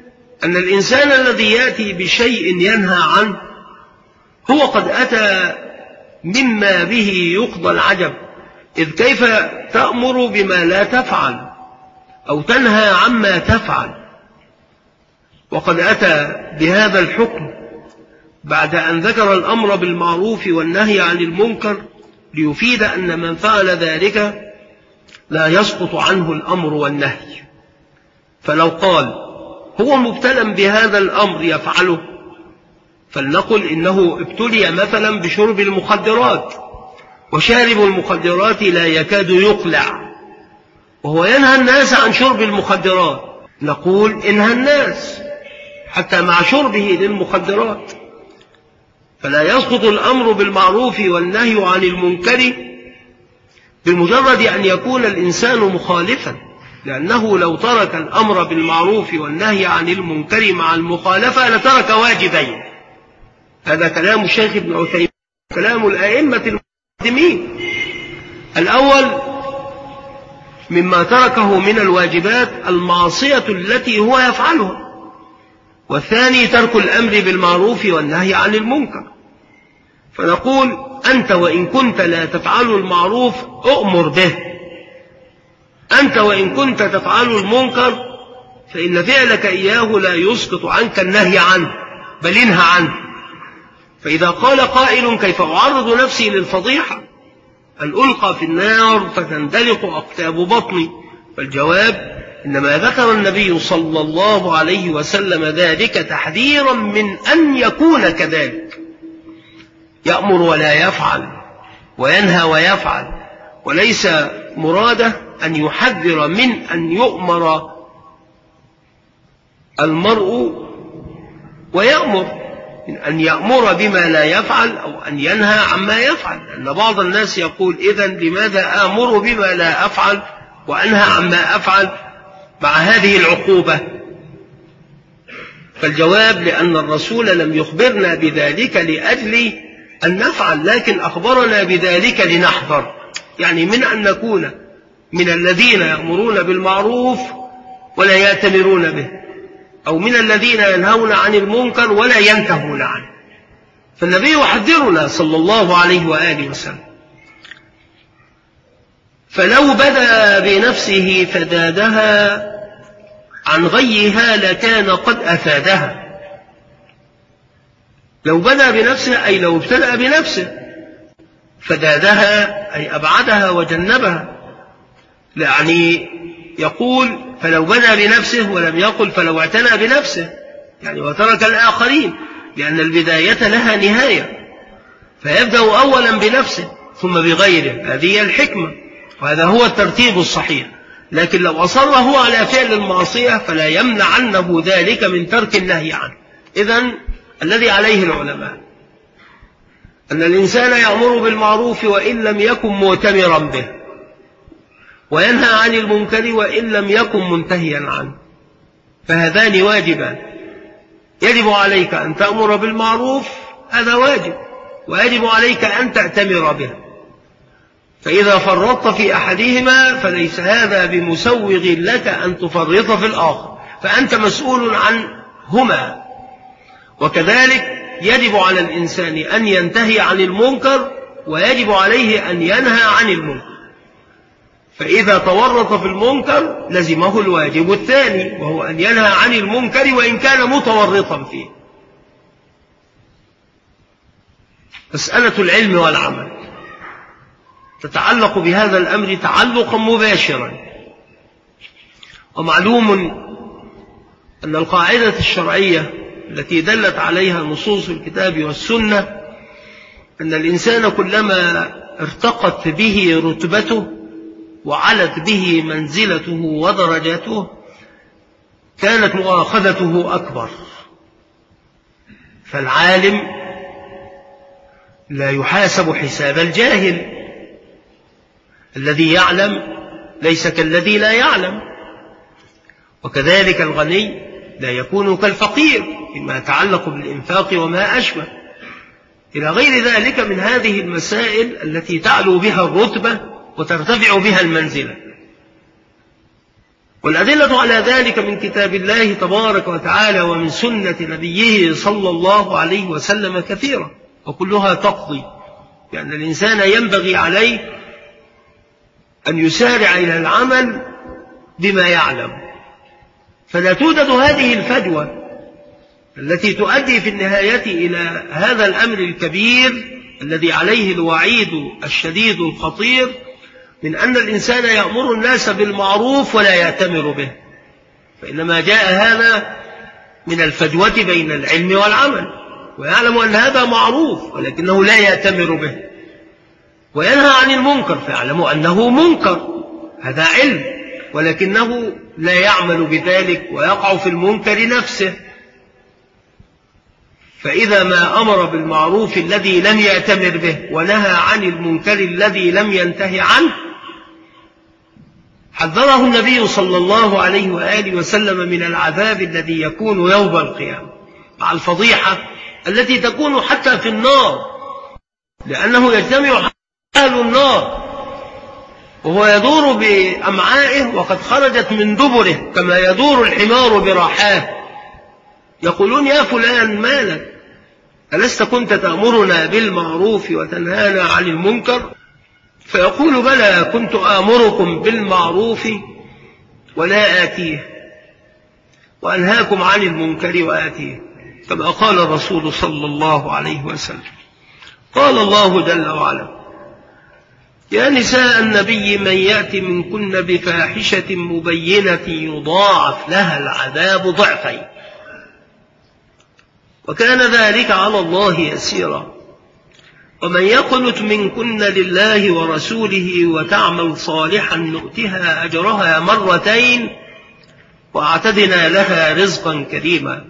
أن الإنسان الذي يأتي بشيء ينهى عنه هو قد أتى مما به يقضى العجب، إذ كيف تأمر بما لا تفعل أو تنهى عما تفعل؟ وقد أتى بهذا الحكم بعد أن ذكر الأمر بالمعروف والنهي عن المنكر ليفيد أن من فعل ذلك لا يسقط عنه الأمر والنهي. فلو قال هو مبتلى بهذا الأمر يفعله، فلنقل إنه ابتلي مثلا بشرب المخدرات، وشارب المخدرات لا يكاد يقلع وهو ينهى الناس عن شرب المخدرات، نقول انهى الناس حتى مع شربه للمخدرات. فلا يسقط الأمر بالمعروف والنهي عن المنكر بمجرد أن يكون الإنسان مخالفا، لأنه لو ترك الأمر بالمعروف والنهي عن المنكر مع المخالفة لترك واجبين. هذا كلام الشيخ ابن عثيمين، كلام الأئمة المقدمين. الأول مما تركه من الواجبات المعصية التي هو يفعلها، والثاني ترك الأمر بالمعروف والنهي عن المنكر. فنقول أنت وإن كنت لا تفعل المعروف أؤمر به، أنت وإن كنت تفعل المنكر فإن فعلك إياه لا يسقط عنك النهي عنه بل انهى عنه. فإذا قال قائل كيف أعرض نفسي للفضيحة أن ألقى في النار فتندلق أقتاب بطني؟ فالجواب إنما ذكر النبي صلى الله عليه وسلم ذلك تحذيرا من أن يكون كذلك، يأمر ولا يفعل وينهى ويفعل، وليس مراده أن يحذر من أن يؤمر المرء ويأمر، من أن يأمر بما لا يفعل أو أن ينهى عما يفعل. لأن بعض الناس يقول إذن لماذا آمر بما لا أفعل وأنهى عما أفعل مع هذه العقوبة؟ فالجواب لأن الرسول لم يخبرنا بذلك لأجل أن نفعل، لكن أخبرنا بذلك لنحذر، يعني من أن نكون من الذين يأمرون بالمعروف ولا يأتمرون به، أو من الذين ينهون عن المنكر ولا ينتهون عنه. فالنبي يحذرنا صلى الله عليه وآله وسلم. فلو بدأ بنفسه فدادها عن غيها لكان قد أفادها. لو بدأ بنفسه أي لو ابتدأ بنفسه، فدادها أي أبعدها وجنبها، يعني يقول فلو بدأ بنفسه ولم يقل فلو اعتنى بنفسه، يعني وترك الآخرين، لأن البداية لها نهاية، فيبدأ أولا بنفسه ثم بغيره. هذه الحكمة وهذا هو الترتيب الصحيح. لكن لو أصر هو على فعل المعصية فلا يمنع عنه ذلك من ترك النهي عنه. إذن الذي عليه العلماء أن الإنسان يأمر بالمعروف وإن لم يكن مؤتمرا به، وينهى عن المنكر وإن لم يكن منتهيا عنه، فهذان واجبان. يجب عليك أن تأمر بالمعروف، هذا واجب، ويجب عليك أن تأتمر به. فإذا فرطت في أحدهما فليس هذا بمسوغ لك أن تفرط في الآخر، فأنت مسؤول عنهما. وكذلك يجب على الإنسان أن ينتهي عن المنكر، ويجب عليه أن ينهى عن المنكر. فإذا تورط في المنكر لزمه الواجب الثاني، وهو أن ينهى عن المنكر وإن كان متورطا فيه. مسألة العلم والعمل تتعلق بهذا الأمر تعلقا مباشرا. ومعلوم أن القاعدة الشرعية التي دلت عليها نصوص الكتاب والسنة أن الإنسان كلما ارتقت به رتبته وعلت به منزلته ودرجته كانت مؤاخذته أكبر. فالعالم لا يحاسب حساب الجاهل، الذي يعلم ليس كالذي لا يعلم، وكذلك الغني لا يكون كالفقير فيما يتعلق بالإنفاق وما أشبه إلى غير ذلك من هذه المسائل التي تعلو بها الرتبة وترتفع بها المنزلة. والأدلة على ذلك من كتاب الله تبارك وتعالى ومن سنة نبيه صلى الله عليه وسلم كثيرة، وكلها تقضي لأن يعني الإنسان ينبغي عليه أن يسارع إلى العمل بما يعلم، فلا توجد هذه الفجوة التي تؤدي في النهاية إلى هذا الأمر الكبير الذي عليه الوعيد الشديد الخطير من أن الإنسان يأمر الناس بالمعروف ولا يأتمر به، فإنما جاء هذا من الفجوة بين العلم والعمل، ويعلم أن هذا معروف ولكنه لا يأتمر به، وينهى عن المنكر فيعلم أنه منكر، هذا علم ولكنه لا يعمل بذلك ويقع في المنكر نفسه. فإذا ما أمر بالمعروف الذي لم يأتمر به ونهى عن المنكر الذي لم ينتهي عنه حذره النبي صلى الله عليه وآله وسلم من العذاب الذي يكون يوم القيامة مع الفضيحة التي تكون حتى في النار، لأنه يجتمع أهل النار وهو يدور بأمعائه وقد خرجت من دبره كما يدور الحمار براحاه، يقولون يا فلان ما لك ألست كنت تأمرنا بالمعروف وتنهانا عن المنكر؟ فيقول بلى كنت آمركم بالمعروف ولا آتيه وأنهاكم عن المنكر وآتيه، كما قال الرسول صلى الله عليه وسلم. قال الله جل وعلا يا نساء النبي من يأتي منكن بفاحشة مبينة يضاعف لها العذاب ضعفين وكان ذلك على الله يسيرا، ومن يقنت منكن لله ورسوله وتعمل صالحا نؤتها أجرها مرتين وأعتدنا لها رزقا كريما.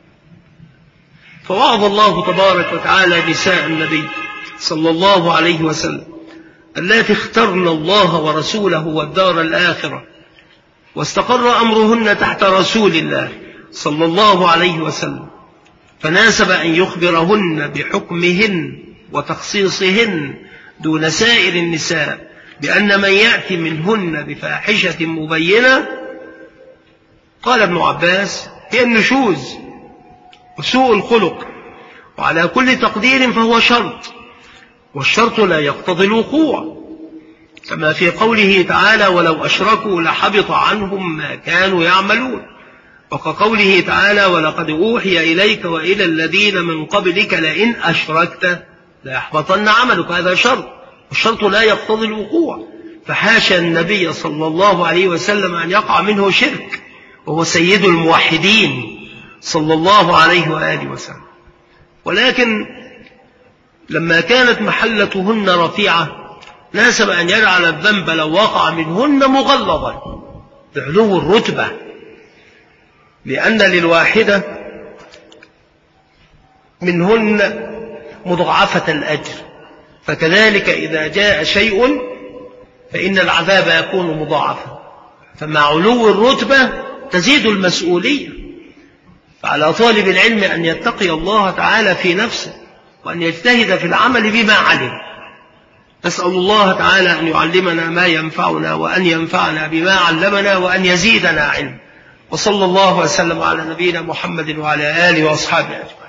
فوعظ الله تبارك وتعالى نساء النبي صلى الله عليه وسلم اللاتي اخترن الله ورسوله والدار الآخرة واستقر أمرهن تحت رسول الله صلى الله عليه وسلم، فناسب أن يخبرهن بحكمهن وتخصيصهن دون سائر النساء بأن من يأتي منهن بفاحشة مبينة، قال ابن عباس هي النشوز وسوء الخلق، وعلى كل تقدير فهو شرط، والشرط لا يقتضي الوقوع، كما في قوله تعالى ولو أشركوا لحبط عنهم ما كانوا يعملون، وكقوله تعالى ولقد أوحي إليك وإلى الذين من قبلك لئن أشركت ليحبطن عملك، هذا شرط، والشرط لا يقتضي الوقوع، فحاشا النبي صلى الله عليه وسلم أن يقع منه شرك وهو سيد الموحدين صلى الله عليه وآله وسلم. ولكن لما كانت محلتهن رفيعة ناسب أن يجعل الذنب لو وقع منهن مغلظا بعلو الرتبة، لأن للواحدة منهن مضاعفة الأجر، فكذلك إذا جاء شيء فإن العذاب يكون مضاعفا، فمع علو الرتبة تزيد المسؤولية، فعلى طالب العلم أن يتقي الله تعالى في نفسه وأن يجتهد في العمل بما علم. نسأل الله تعالى أن يعلمنا ما ينفعنا وأن ينفعنا بما علمنا وأن يزيدنا علم. وصلى الله وسلم على نبينا محمد وعلى آله وأصحابه أجمعين.